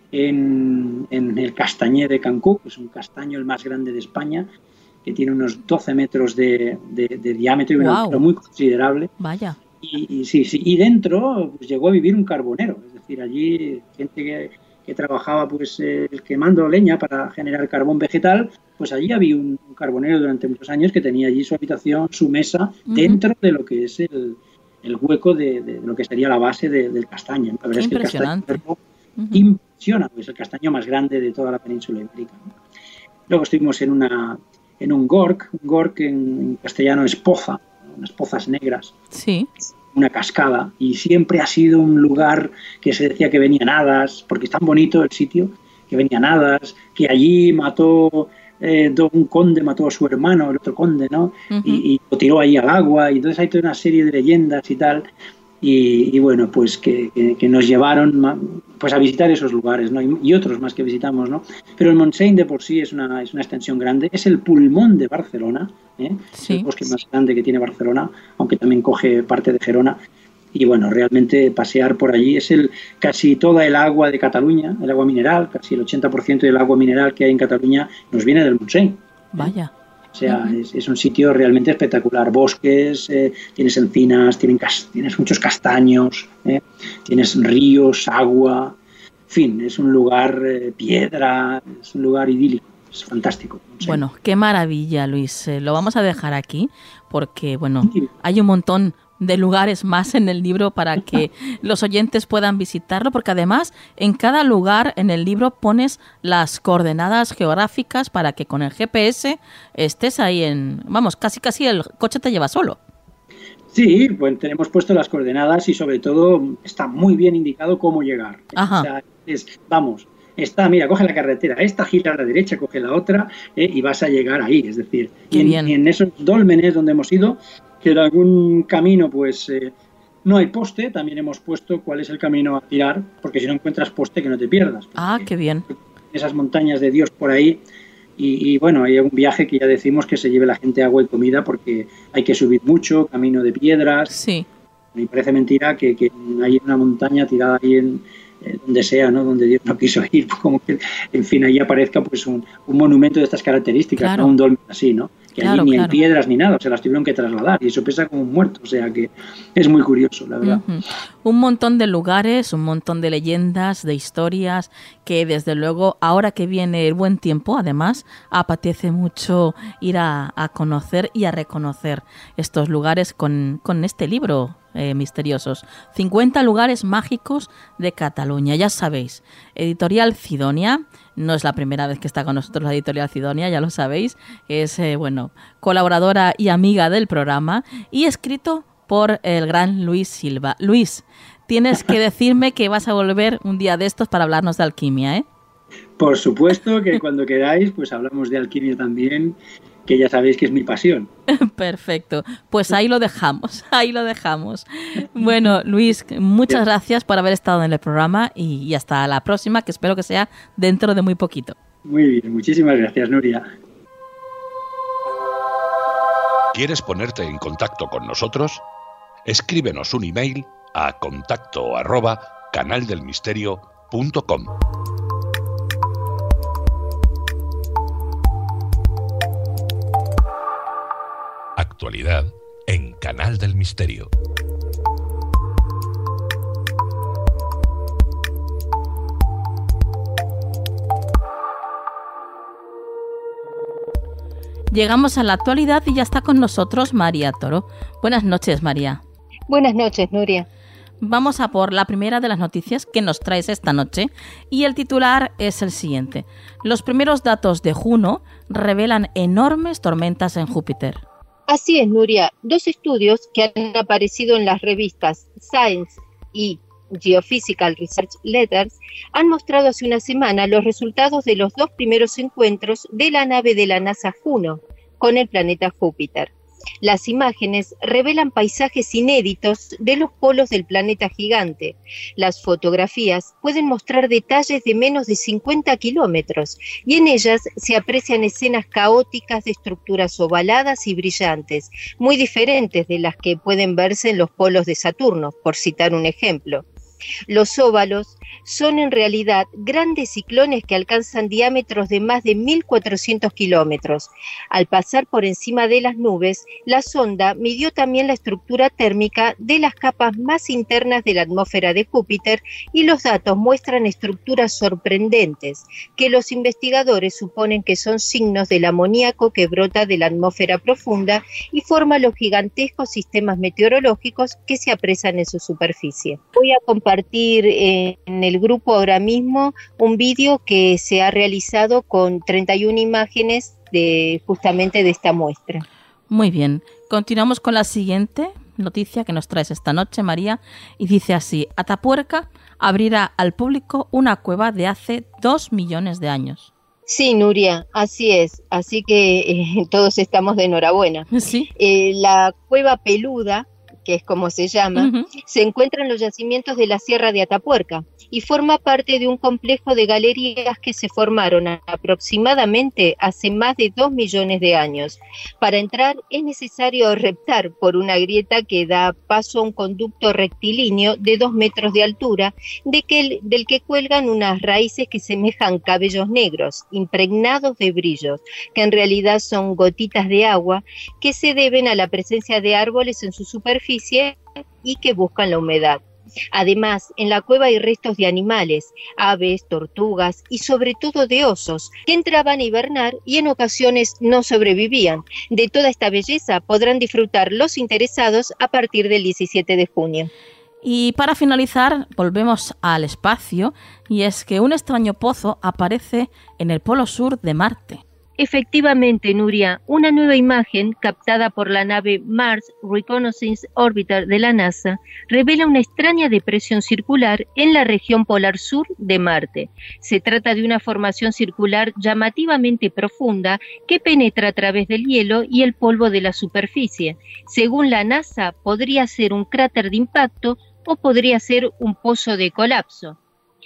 en el Castañer de Cancún, que es un castaño el más grande de España, que tiene unos 12 metros de diámetro y una altura muy considerable. Vaya. Y dentro pues, llegó a vivir un carbonero, es decir, allí gente que trabajaba pues quemando leña para generar carbón vegetal, pues allí había un carbonero durante muchos años que tenía allí su habitación, su mesa, dentro de lo que es el hueco de lo que sería la base del castaño. La verdad es que el castaño impresiona, pues es el castaño más grande de toda la península ibérica, ¿no? Luego estuvimos en un gorg en castellano es poza, unas pozas negras. Sí. Una cascada, y siempre ha sido un lugar que se decía que venían hadas, porque es tan bonito el sitio, que venían hadas, que allí mató un conde, mató a su hermano, el otro conde, ¿no? Uh-huh. Y lo tiró ahí al agua, y entonces hay toda una serie de leyendas y tal, y bueno, pues que nos llevaron pues a visitar esos lugares, ¿no? Y otros más que visitamos, ¿no? Pero el Montseny de por sí es una extensión grande, es el pulmón de Barcelona, sí. Es el bosque más grande que tiene Barcelona, aunque también coge parte de Gerona. Y bueno, realmente pasear por allí es casi toda el agua de Cataluña, el agua mineral, casi el 80% del agua mineral que hay en Cataluña nos viene del Montseny. Vaya. O sea, es un sitio realmente espectacular. Bosques, tienes encinas, tienes muchos castaños, tienes ríos, agua, en fin, es un lugar piedra, es un lugar idílico, es fantástico. Bueno, qué maravilla, Luis. Lo vamos a dejar aquí porque, bueno, hay un montón de lugares más en el libro para que los oyentes puedan visitarlo, porque además en cada lugar en el libro pones las coordenadas geográficas para que con el GPS estés ahí casi el coche te lleva solo. Sí, pues tenemos puesto las coordenadas y sobre todo está muy bien indicado cómo llegar. Ajá. O sea, mira, coge la carretera, esta gira a la derecha, coge la otra y vas a llegar ahí, es decir, y en esos dólmenes donde hemos ido, que en algún camino pues no hay poste, también hemos puesto cuál es el camino a tirar, porque si no encuentras poste que no te pierdas. Ah, qué bien. Esas montañas de Dios por ahí y bueno, hay un viaje que ya decimos que se lleve la gente agua y comida porque hay que subir mucho, camino de piedras. Sí. Me parece mentira que hay una montaña tirada ahí donde sea, ¿no? Donde Dios no quiso ir, como que, en fin, ahí aparezca pues un monumento de estas características, claro. ¿no? Un dolmen así, ¿no? Que claro, allí ni claro. hay piedras ni nada, se las tuvieron que trasladar y eso pesa como un muerto, o sea que es muy curioso, la verdad. Uh-huh. Un montón de lugares, un montón de leyendas, de historias, que desde luego, ahora que viene el buen tiempo, además, apetece mucho ir a conocer y a reconocer estos lugares con este libro. Misteriosos. 50 lugares mágicos de Cataluña. Ya sabéis, Editorial Cidonia. No es la primera vez que está con nosotros la Editorial Cidonia, ya lo sabéis. Es, colaboradora y amiga del programa y escrito por el gran Luis Silva. Luis, tienes que decirme que vas a volver un día de estos para hablarnos de alquimia, ¿eh? Por supuesto que cuando queráis, pues hablamos de alquimia también, que ya sabéis que es mi pasión. Perfecto, pues ahí lo dejamos. Bueno, Luis, muchas gracias por haber estado en el programa y hasta la próxima, que espero que sea dentro de muy poquito. Muy bien, muchísimas gracias, Nuria. ¿Quieres ponerte en contacto con nosotros? Escríbenos un email a contacto@canaldelmisterio.com. Actualidad en Canal del Misterio. Llegamos a la actualidad y ya está con nosotros María Toro. Buenas noches, María. Buenas noches, Nuria. Vamos a por la primera de las noticias que nos traes esta noche y el titular es el siguiente. Los primeros datos de Juno revelan enormes tormentas en Júpiter. Así es, Nuria. 2 estudios que han aparecido en las revistas Science y Geophysical Research Letters han mostrado hace una semana los resultados de los 2 primeros encuentros de la nave de la NASA Juno con el planeta Júpiter. Las imágenes revelan paisajes inéditos de los polos del planeta gigante. Las fotografías pueden mostrar detalles de menos de 50 kilómetros y en ellas se aprecian escenas caóticas de estructuras ovaladas y brillantes, muy diferentes de las que pueden verse en los polos de Saturno, por citar un ejemplo. Los óvalos son en realidad grandes ciclones que alcanzan diámetros de más de 1.400 kilómetros. Al pasar por encima de las nubes, la sonda midió también la estructura térmica de las capas más internas de la atmósfera de Júpiter y los datos muestran estructuras sorprendentes que los investigadores suponen que son signos del amoníaco que brota de la atmósfera profunda y forma los gigantescos sistemas meteorológicos que se aprecian en su superficie. Voy a compartir en el grupo ahora mismo un vídeo que se ha realizado con 31 imágenes justamente de esta muestra. Muy bien, continuamos con la siguiente noticia que nos traes esta noche, María, y dice así: Atapuerca abrirá al público una cueva de hace 2 millones de años. Sí, Nuria, así es. Así que todos estamos de enhorabuena. Sí. La cueva Peluda, que es como se llama, se encuentra en los yacimientos de la Sierra de Atapuerca y forma parte de un complejo de galerías que se formaron aproximadamente hace más de 2 millones de años. Para entrar es necesario reptar por una grieta que da paso a un conducto rectilíneo de 2 metros de altura, del que cuelgan unas raíces que semejan cabellos negros, impregnados de brillos, que en realidad son gotitas de agua que se deben a la presencia de árboles en su superficie y que buscan la humedad. Además, en la cueva hay restos de animales, aves, tortugas y sobre todo de osos, que entraban a hibernar y en ocasiones no sobrevivían. De toda esta belleza podrán disfrutar los interesados a partir del 17 de junio. Y para finalizar, volvemos al espacio, y es que un extraño pozo aparece en el polo sur de Marte. Efectivamente, Nuria, una nueva imagen captada por la nave Mars Reconnaissance Orbiter de la NASA revela una extraña depresión circular en la región polar sur de Marte. Se trata de una formación circular llamativamente profunda que penetra a través del hielo y el polvo de la superficie. Según la NASA, podría ser un cráter de impacto o podría ser un pozo de colapso.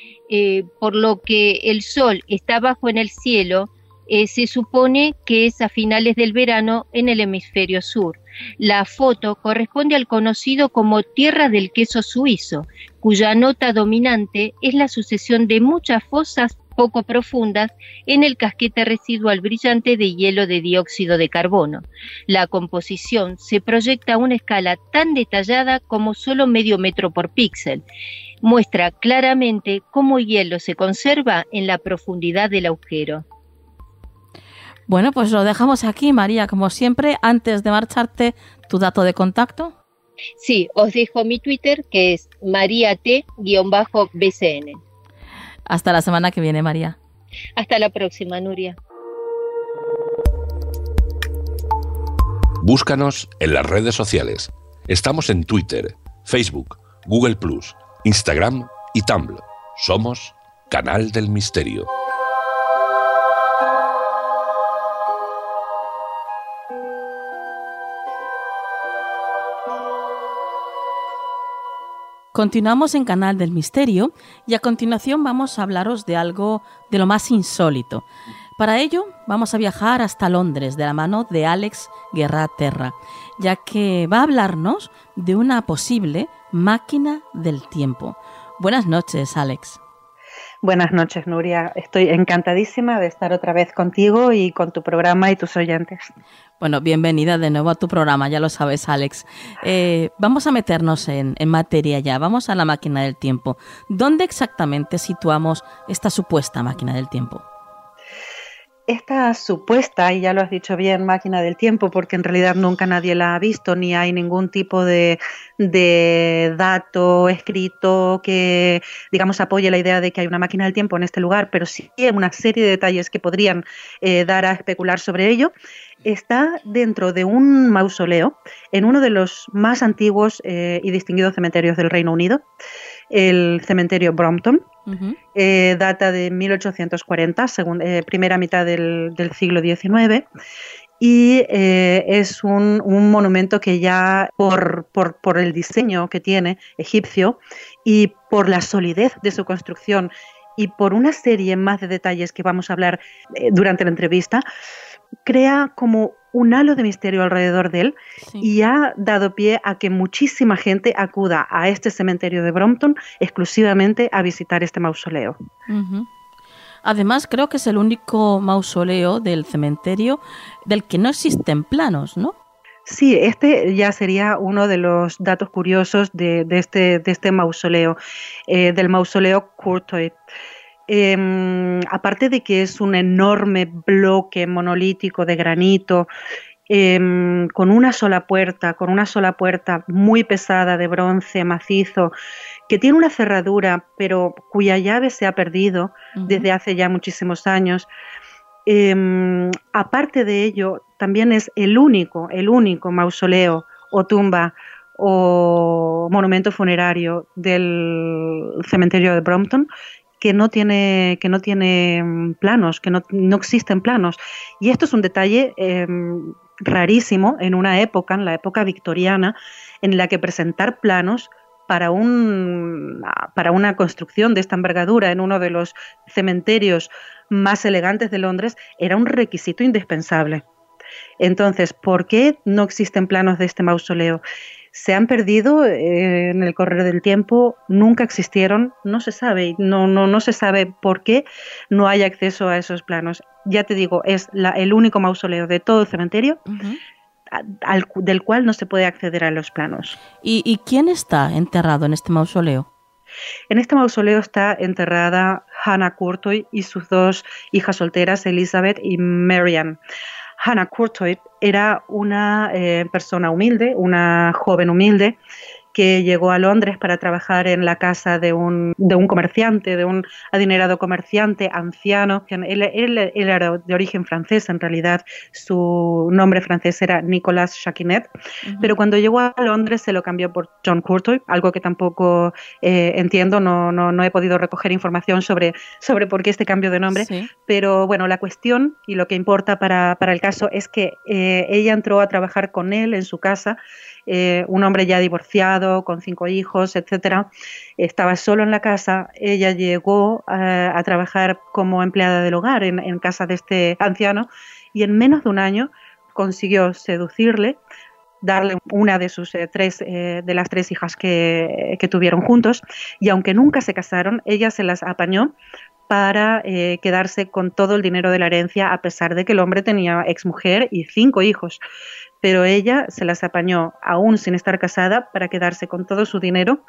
Por lo que el Sol está bajo en el cielo, se supone que es a finales del verano en el hemisferio sur. La foto corresponde al conocido como Tierra del Queso Suizo, cuya nota dominante es la sucesión de muchas fosas poco profundas en el casquete residual brillante de hielo de dióxido de carbono. La composición se proyecta a una escala tan detallada como solo medio metro por píxel. Muestra claramente cómo el hielo se conserva en la profundidad del agujero. Bueno, pues lo dejamos aquí, María, como siempre. Antes de marcharte, ¿tu dato de contacto? Sí, os dejo mi Twitter, que es mariat_bcn. Hasta la semana que viene, María. Hasta la próxima, Nuria. Búscanos en las redes sociales. Estamos en Twitter, Facebook, Google+, Instagram y Tumblr. Somos Canal del Misterio. Continuamos en Canal del Misterio y a continuación vamos a hablaros de algo de lo más insólito. Para ello vamos a viajar hasta Londres de la mano de Àlex Guerra-Terra, ya que va a hablarnos de una posible máquina del tiempo. Buenas noches, Àlex. Buenas noches, Nuria. Estoy encantadísima de estar otra vez contigo y con tu programa y tus oyentes. Bueno, bienvenida de nuevo a tu programa, ya lo sabes, Àlex. Vamos a meternos en materia ya, vamos a la máquina del tiempo. ¿Dónde exactamente situamos esta supuesta máquina del tiempo? Esta supuesta, y ya lo has dicho bien, máquina del tiempo, porque en realidad nunca nadie la ha visto, ni hay ningún tipo de dato escrito que, digamos, apoye la idea de que hay una máquina del tiempo en este lugar, pero sí hay una serie de detalles que podrían dar a especular sobre ello. Está dentro de un mausoleo en uno de los más antiguos y distinguidos cementerios del Reino Unido, el cementerio Brompton. Data de 1840, primera mitad del siglo XIX, y es un monumento que ya por el diseño que tiene egipcio y por la solidez de su construcción y por una serie más de detalles que vamos a hablar durante la entrevista, crea como un halo de misterio alrededor de él, sí, y ha dado pie a que muchísima gente acuda a este cementerio de Brompton exclusivamente a visitar este mausoleo. Uh-huh. Además, creo que es el único mausoleo del cementerio del que no existen planos, ¿no? Sí, este ya sería uno de los datos curiosos de este mausoleo, del mausoleo Courtois. Aparte de que es un enorme bloque monolítico de granito, con una sola puerta muy pesada de bronce macizo, que tiene una cerradura, pero cuya llave se ha perdido desde hace ya muchísimos años. Aparte de ello, también es el único mausoleo o tumba o monumento funerario del cementerio de Brompton que no tiene planos, que no existen planos. Y esto es un detalle rarísimo en una época, en la época victoriana, en la que presentar planos para una construcción de esta envergadura en uno de los cementerios más elegantes de Londres era un requisito indispensable. Entonces, ¿por qué no existen planos de este mausoleo? Se han perdido en el correr del tiempo, nunca existieron, no se sabe, no se sabe por qué no hay acceso a esos planos. Ya te digo, es el único mausoleo de todo el cementerio del cual no se puede acceder a los planos. ¿Y quién está enterrado en este mausoleo? En este mausoleo está enterrada Hannah Courtois y sus dos hijas solteras, Elizabeth y Marianne. Hannah Courtois era una persona humilde, una joven humilde, que llegó a Londres para trabajar en la casa de un comerciante, de un adinerado comerciante anciano. Él era de origen francés, en realidad su nombre francés era Nicolas Jacquinet, pero cuando llegó a Londres se lo cambió por John Courtois, algo que tampoco entiendo, no he podido recoger información sobre por qué este cambio de nombre, sí. Pero bueno, la cuestión y lo que importa para el caso es que ella entró a trabajar con él en su casa, un hombre ya divorciado, con 5 hijos, etcétera. Estaba solo en la casa. Ella llegó a trabajar como empleada del hogar en casa de este anciano y en menos de un año consiguió seducirle, darle una de sus de las 3 hijas que tuvieron juntos, y aunque nunca se casaron, ella se las apañó para quedarse con todo el dinero de la herencia, a pesar de que el hombre tenía exmujer y 5 hijos. Pero ella se las apañó, aún sin estar casada, para quedarse con todo su dinero,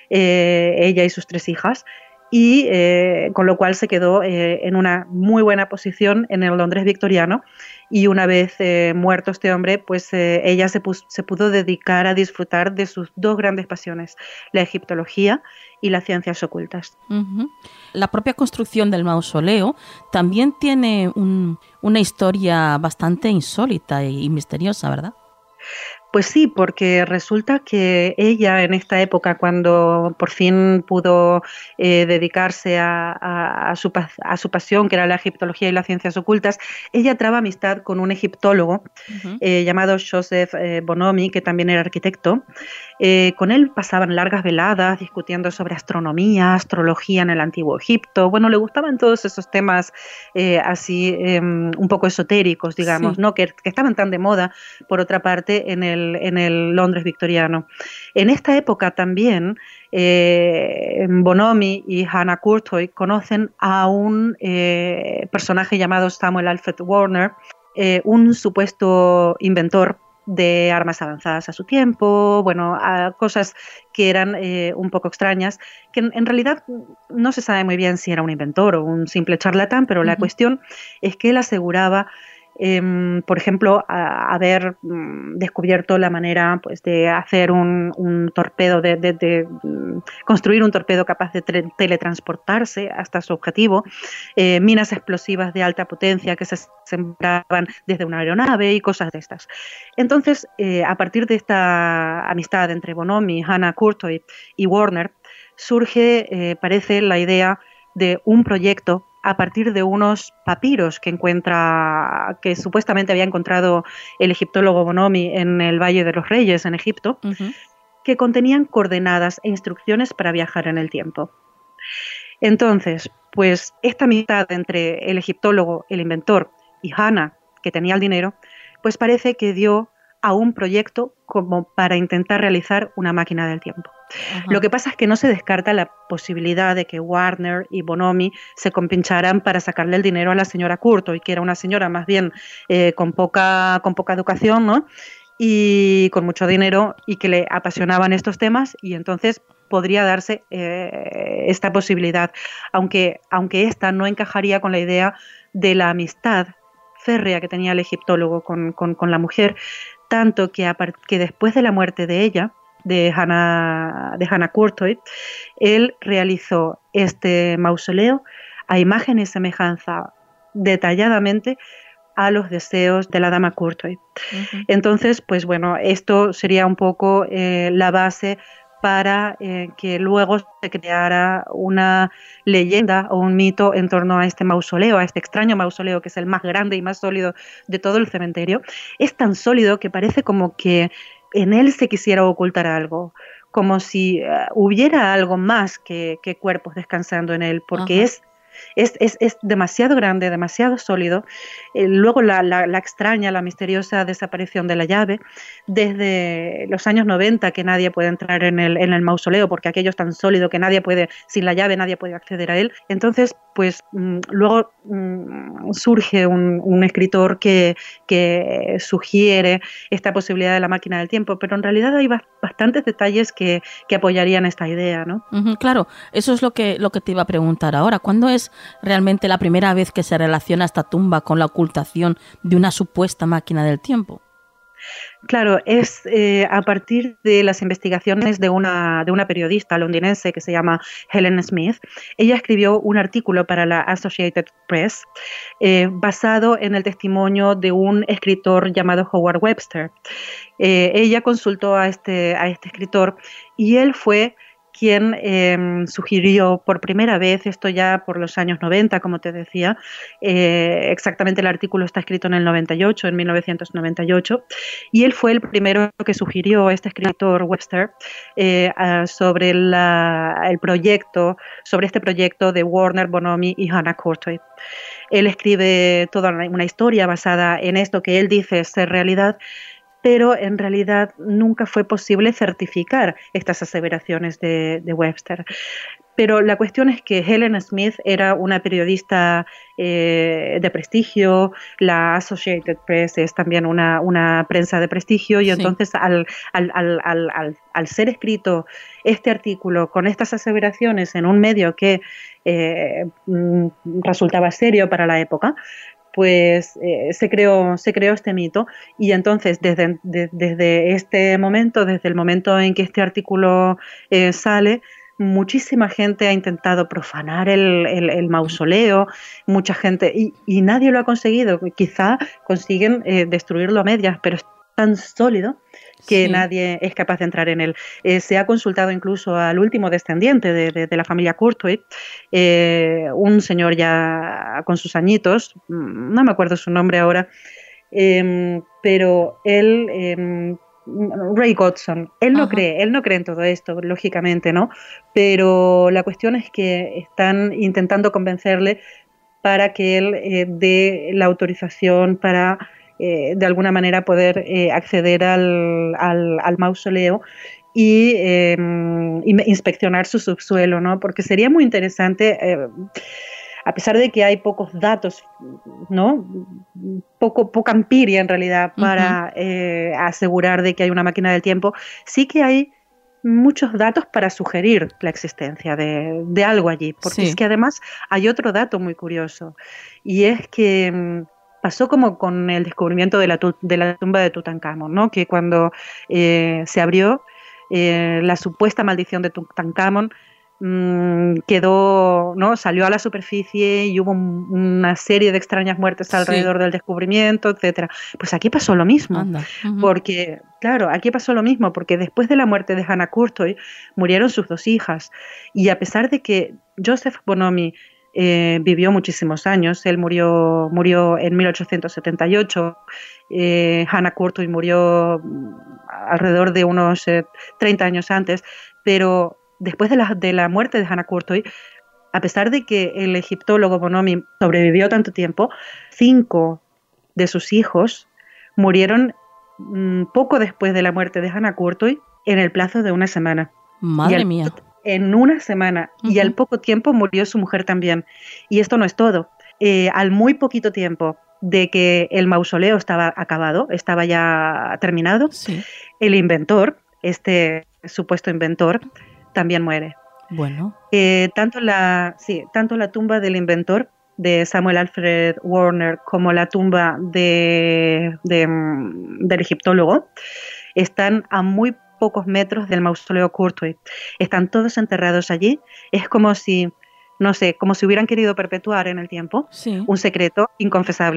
ella y sus 3 hijas, y con lo cual se quedó en una muy buena posición en el Londres victoriano, y una vez muerto este hombre, pues ella se pudo dedicar a disfrutar de sus 2 grandes pasiones, la egiptología y las ciencias ocultas. Uh-huh. La propia construcción del mausoleo también tiene una historia bastante insólita y misteriosa, ¿verdad? Pues sí, porque resulta que ella en esta época, cuando por fin pudo dedicarse a su pasión, que era la egiptología y las ciencias ocultas, ella traba amistad con un egiptólogo llamado Joseph Bonomi, que también era arquitecto. Con él pasaban largas veladas discutiendo sobre astronomía, astrología en el antiguo Egipto. Bueno, le gustaban todos esos temas así un poco esotéricos, digamos, sí, ¿no? Que estaban tan de moda, por otra parte, en el Londres victoriano. En esta época también Bonomi y Hannah Courtois conocen a un personaje llamado Samuel Alfred Warner, un supuesto inventor de armas avanzadas a su tiempo, bueno, a cosas que eran un poco extrañas, que en realidad no se sabe muy bien si era un inventor o un simple charlatán, pero la cuestión es que él aseguraba por ejemplo, haber descubierto la manera, pues, de hacer un torpedo, de construir un torpedo capaz de teletransportarse hasta su objetivo, minas explosivas de alta potencia que se sembraban desde una aeronave y cosas de estas. Entonces, a partir de esta amistad entre Bonomi, Hannah Courtois y Warner, surge, parece, la idea de un proyecto a partir de unos papiros que supuestamente había encontrado el egiptólogo Bonomi en el Valle de los Reyes, en Egipto, que contenían coordenadas e instrucciones para viajar en el tiempo. Entonces, pues esta amistad entre el egiptólogo, el inventor, y Hannah, que tenía el dinero, pues parece que dio a un proyecto como para intentar realizar una máquina del tiempo. Lo que pasa es que no se descarta la posibilidad de que Warner y Bonomi se compincharan para sacarle el dinero a la señora Courtois, que era una señora más bien con poca educación, ¿no? Y con mucho dinero, y que le apasionaban estos temas, y entonces podría darse esta posibilidad, aunque esta no encajaría con la idea de la amistad férrea que tenía el egiptólogo con la mujer, tanto que después de la muerte de ella, de Hannah Courtois, él realizó este mausoleo a imagen y semejanza detalladamente a los deseos de la dama Courtois. Entonces, pues bueno, esto sería un poco la base para que luego se creara una leyenda o un mito en torno a este mausoleo, a este extraño mausoleo que es el más grande y más sólido de todo el cementerio. Es tan sólido que parece como que en él se quisiera ocultar algo, como si hubiera algo más que cuerpos descansando en él, porque es demasiado grande, demasiado sólido. Luego la extraña, la misteriosa desaparición de la llave desde los años 90, que nadie puede entrar en el mausoleo porque aquello es tan sólido que sin la llave nadie puede acceder a él. Entonces, pues luego surge un escritor que sugiere esta posibilidad de la máquina del tiempo, pero en realidad hay bastantes detalles que apoyarían esta idea, ¿no? Claro, eso es lo que te iba a preguntar ahora. ¿Cuándo es realmente la primera vez que se relaciona esta tumba con la ocultación de una supuesta máquina del tiempo? Claro, es a partir de las investigaciones de una periodista londinense que se llama Helen Smith. Ella escribió un artículo para la Associated Press basado en el testimonio de un escritor llamado Howard Webster. Ella consultó a este escritor y él fue quien sugirió por primera vez, esto ya por los años 90, como te decía, exactamente el artículo está escrito en el 98, en 1998, y él fue el primero que sugirió, este escritor Webster, sobre este proyecto de Warner Bonomi y Hannah Courtois. Él escribe toda una historia basada en esto que él dice ser realidad, pero en realidad nunca fue posible certificar estas aseveraciones de Webster. Pero la cuestión es que Helen Smith era una periodista de prestigio, la Associated Press es también una prensa de prestigio, y entonces al ser escrito este artículo con estas aseveraciones en un medio que resultaba serio para la época, pues se creó este mito, y entonces desde este momento, desde el momento en que este artículo sale, muchísima gente ha intentado profanar el mausoleo, mucha gente, y nadie lo ha conseguido. Quizá consiguen destruirlo a medias, pero es tan sólido que nadie es capaz de entrar en él. Se ha consultado incluso al último descendiente de la familia Courtois, un señor ya con sus añitos, no me acuerdo su nombre ahora, pero él, Ray Godson, él no cree en todo esto, lógicamente, ¿no? Pero la cuestión es que están intentando convencerle para que él dé la autorización para de alguna manera poder acceder al mausoleo y inspeccionar su subsuelo, ¿no? Porque sería muy interesante, a pesar de que hay pocos datos, ¿no? Poca empiria en realidad para asegurar de que hay una máquina del tiempo, sí que hay muchos datos para sugerir la existencia de algo allí, porque es que además hay otro dato muy curioso, y es que pasó como con el descubrimiento de la tumba de Tutankamón, ¿no? Que cuando se abrió la supuesta maldición de Tutankamón, quedó, ¿no? Salió a la superficie y hubo una serie de extrañas muertes alrededor del descubrimiento, etcétera. Pues aquí pasó lo mismo. Porque, claro, aquí pasó lo mismo, porque después de la muerte de Hannah Courtois murieron sus dos hijas, y a pesar de que Joseph Bonomi vivió muchísimos años, él murió en 1878, Hannah Courtois murió alrededor de unos 30 años antes, pero después de la muerte de Hannah Courtois, a pesar de que el egiptólogo Bonomi sobrevivió tanto tiempo, 5 de sus hijos murieron poco después de la muerte de Hannah Courtois, en el plazo de una semana. Madre mía. En una semana, y al poco tiempo murió su mujer también. Y esto no es todo. Al muy poquito tiempo de que el mausoleo estaba acabado, estaba ya terminado, el inventor, este supuesto inventor, también muere. Bueno. Tanto la tumba del inventor, de Samuel Alfred Warner, como la tumba del egiptólogo, están a muy pocos metros del mausoleo Courtois. Están todos enterrados allí. Es como si, no sé, como si hubieran querido perpetuar en el tiempo un secreto inconfesable.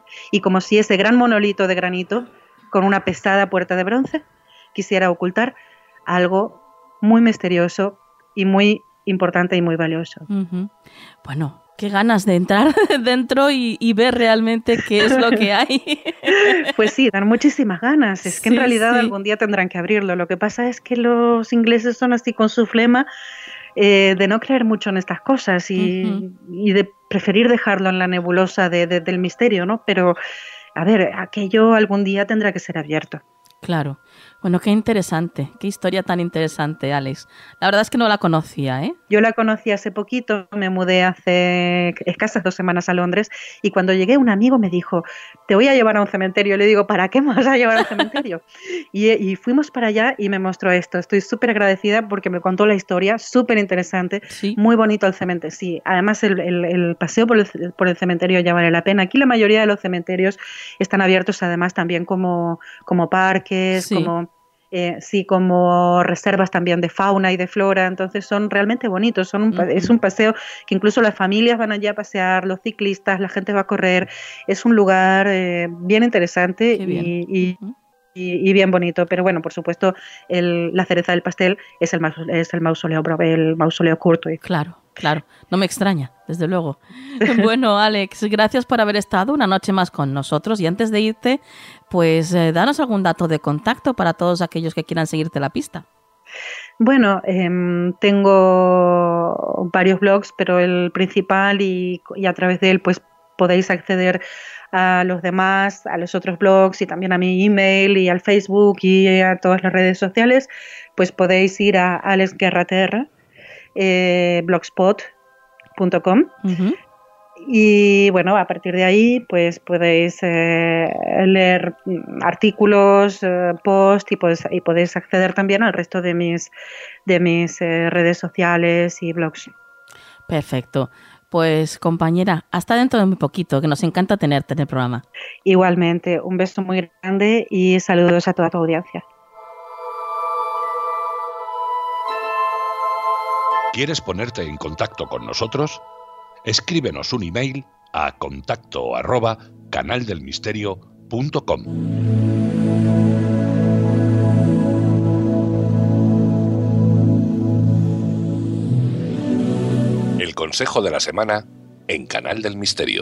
y como si ese gran monolito de granito, con una pesada puerta de bronce, quisiera ocultar algo muy misterioso y muy importante y muy valioso. Uh-huh. Bueno, qué ganas de entrar dentro y ver realmente qué es lo que hay. Pues sí, dan muchísimas ganas. Es que en realidad algún día tendrán que abrirlo. Lo que pasa es que los ingleses son así con su flema de no creer mucho en estas cosas y de preferir dejarlo en la nebulosa del misterio, ¿no? Pero, a ver, aquello algún día tendrá que ser abierto. Claro. Bueno, qué interesante, qué historia tan interesante, Alex. La verdad es que no la conocía, ¿eh? Yo la conocí hace poquito, me mudé hace escasas 2 semanas a Londres y cuando llegué un amigo me dijo, te voy a llevar a un cementerio. Le digo, ¿para qué me vas a llevar a un cementerio? y fuimos para allá y me mostró esto. Estoy súper agradecida porque me contó la historia, súper interesante, ¿sí? Muy bonito el cementerio. Sí, además el paseo por el cementerio ya vale la pena. Aquí la mayoría de los cementerios están abiertos además también como parques, sí. Como reservas también de fauna y de flora, entonces son realmente bonitos, es un paseo que incluso las familias van allá a pasear, los ciclistas, la gente va a correr, es un lugar bien interesante y bien bonito, pero bueno, por supuesto la cereza del pastel es el mausoleo Courtois. Claro, no me extraña, desde luego. Bueno, Alex, gracias por haber estado una noche más con nosotros y antes de irte, pues danos algún dato de contacto para todos aquellos que quieran seguirte la pista. Bueno, tengo varios blogs, pero el principal y a través de él pues podéis acceder a los demás, a los otros blogs y también a mi email y al Facebook y a todas las redes sociales, pues podéis ir a Alex Guerra TR, blogspot.com y bueno, a partir de ahí pues podéis leer artículos, posts y podéis acceder también al resto de mis redes sociales y blogs. Perfecto. Pues compañera, hasta dentro de muy poquito, que nos encanta tenerte en el programa. Igualmente, un beso muy grande y saludos a toda tu audiencia. ¿Quieres ponerte en contacto con nosotros? Escríbenos un email a contacto@canaldelmisterio.com. El consejo de la semana en Canal del Misterio.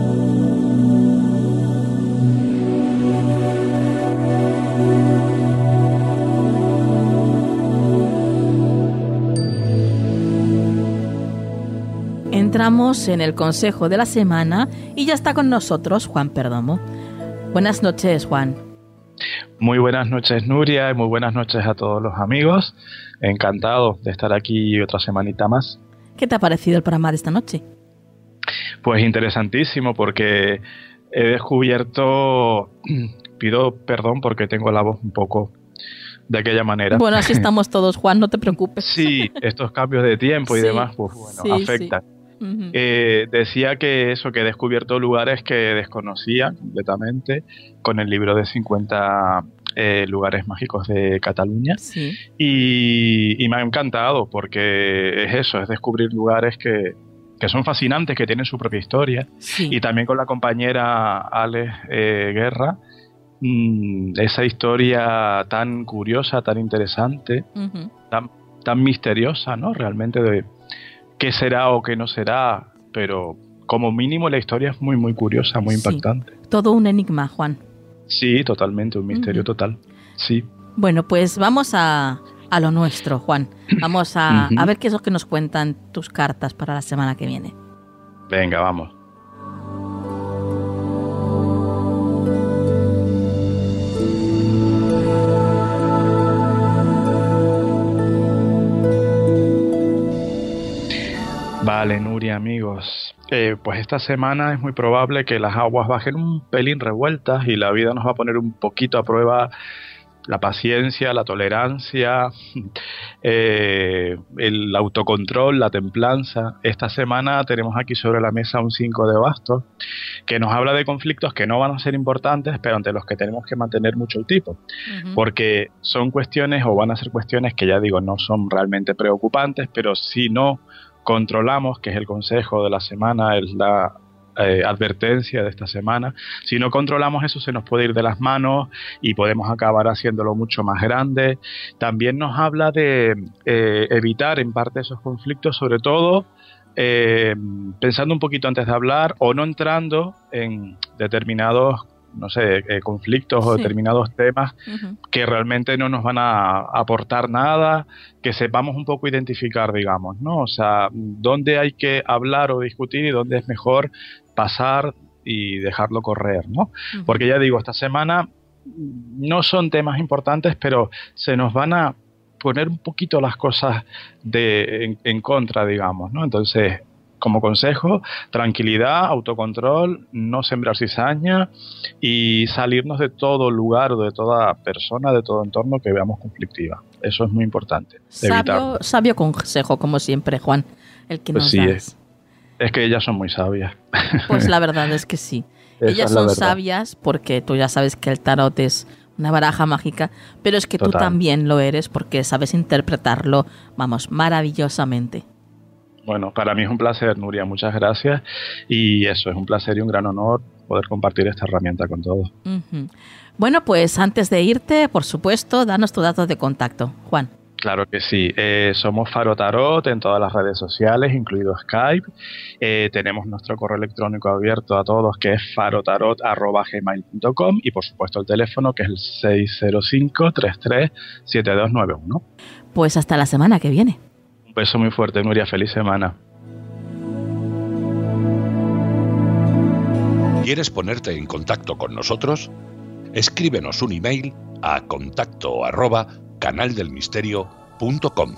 Entramos en el consejo de la semana y ya está con nosotros Juan Perdomo. Buenas noches, Juan. Muy buenas noches, Nuria, y muy buenas noches a todos los amigos. Encantado de estar aquí otra semanita más. ¿Qué te ha parecido el programa de esta noche? Pues interesantísimo, porque he descubierto... Pido perdón porque tengo la voz un poco de aquella manera. Bueno, así estamos todos, Juan, no te preocupes. Sí, estos cambios de tiempo y demás, pues bueno, afectan. Sí. Uh-huh. Decía que he descubierto lugares que desconocía completamente con el libro de 50 lugares mágicos de Cataluña, sí. y me ha encantado porque es descubrir lugares que son fascinantes, que tienen su propia historia, sí. Y también con la compañera Alex Guerra, esa historia tan curiosa, tan interesante, uh-huh. tan misteriosa, ¿no? Realmente de qué será o qué no será, pero como mínimo la historia es muy, muy curiosa, muy impactante. Todo un enigma, Juan. Sí, totalmente, un misterio total, sí. Bueno, pues vamos a lo nuestro, Juan. Vamos a ver qué es lo que nos cuentan tus cartas para la semana que viene. Venga, vamos. Vale, Nuria, amigos. Pues esta semana es muy probable que las aguas bajen un pelín revueltas y la vida nos va a poner un poquito a prueba la paciencia, la tolerancia, el autocontrol, la templanza. Esta semana tenemos aquí sobre la mesa un 5 de bastos que nos habla de conflictos que no van a ser importantes, pero ante los que tenemos que mantener mucho el tipo, porque son cuestiones o van a ser cuestiones que ya digo no son realmente preocupantes, pero si no controlamos, que es el consejo de la semana, es advertencia de esta semana. Si no controlamos eso, se nos puede ir de las manos y podemos acabar haciéndolo mucho más grande. También nos habla de evitar en parte esos conflictos, sobre todo pensando un poquito antes de hablar o no entrando en determinados conflictos o determinados temas que realmente no nos van a aportar nada, que sepamos un poco identificar, digamos, ¿no? O sea, dónde hay que hablar o discutir y dónde es mejor pasar y dejarlo correr, ¿no? Porque ya digo, esta semana no son temas importantes, pero se nos van a poner un poquito las cosas en contra, digamos, ¿no? Entonces, como consejo, tranquilidad, autocontrol, no sembrar cizaña y salirnos de todo lugar o de toda persona, de todo entorno que veamos conflictiva. Eso es muy importante. Sabio consejo, como siempre, Juan, el que nos das. Es que ellas son muy sabias. Pues la verdad es que sí. Ellas son sabias porque tú ya sabes que el tarot es una baraja mágica, pero es que tú también lo eres porque sabes interpretarlo, vamos, maravillosamente. Bueno, para mí es un placer, Nuria, muchas gracias. Y eso, es un placer y un gran honor poder compartir esta herramienta con todos. Bueno, pues antes de irte, por supuesto, danos tu dato de contacto, Juan. Claro que sí. Somos Faro Tarot en todas las redes sociales, incluido Skype. Tenemos nuestro correo electrónico abierto a todos, que es farotarot@gmail.com, y por supuesto el teléfono, que es el 605-337291. Pues hasta la semana que viene. Un beso muy fuerte, Nuria. Feliz semana. ¿Quieres ponerte en contacto con nosotros? Escríbenos un email a contacto@canaldelmisterio.com.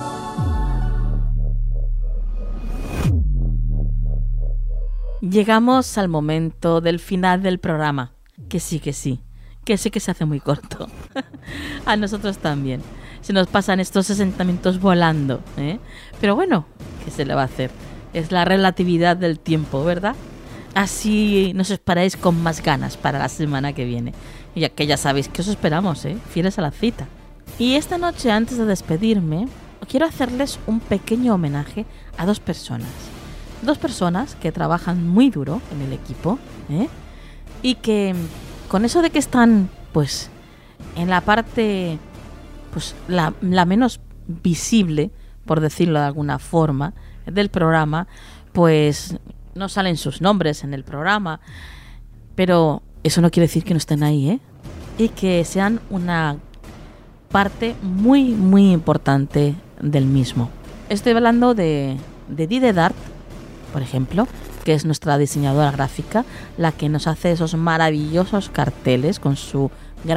Llegamos al momento del final del programa. Que sí que se hace muy corto. A nosotros también. Se nos pasan estos 60 minutos volando, ¿eh? Pero bueno, ¿qué se le va a hacer? Es la relatividad del tiempo, ¿verdad? Así nos esperáis con más ganas para la semana que viene. Ya que ya sabéis que os esperamos, fieles a la cita. Y esta noche, antes de despedirme, quiero hacerles un pequeño homenaje a dos personas. Dos personas que trabajan muy duro en el equipo, y que con eso de que están, pues, en la parte, pues, la menos visible, por decirlo de alguna forma, del programa, pues no salen sus nombres en el programa, pero eso no quiere decir que no estén ahí, y que sean una parte muy, muy importante del mismo. Estoy hablando de Dide Dart, por ejemplo, que es nuestra diseñadora gráfica, la que nos hace esos maravillosos carteles con su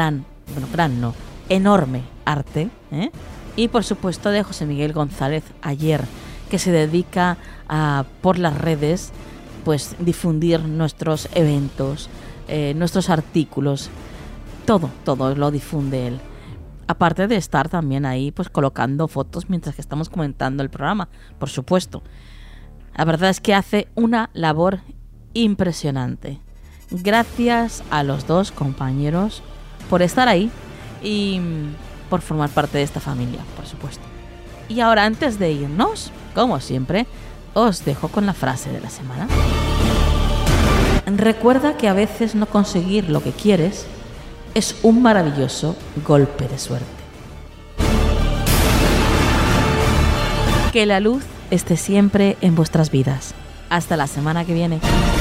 enorme arte, y por supuesto de José Miguel González Ayer, que se dedica a, por las redes, pues difundir nuestros eventos, nuestros artículos, todo lo difunde él. Aparte de estar también ahí, pues colocando fotos mientras que estamos comentando el programa, por supuesto. La verdad es que hace una labor impresionante. Gracias a los dos compañeros por estar ahí y por formar parte de esta familia, por supuesto. Y ahora, antes de irnos, como siempre, os dejo con la frase de la semana. Recuerda que a veces no conseguir lo que quieres es un maravilloso golpe de suerte. Que la luz esté siempre en vuestras vidas. Hasta la semana que viene.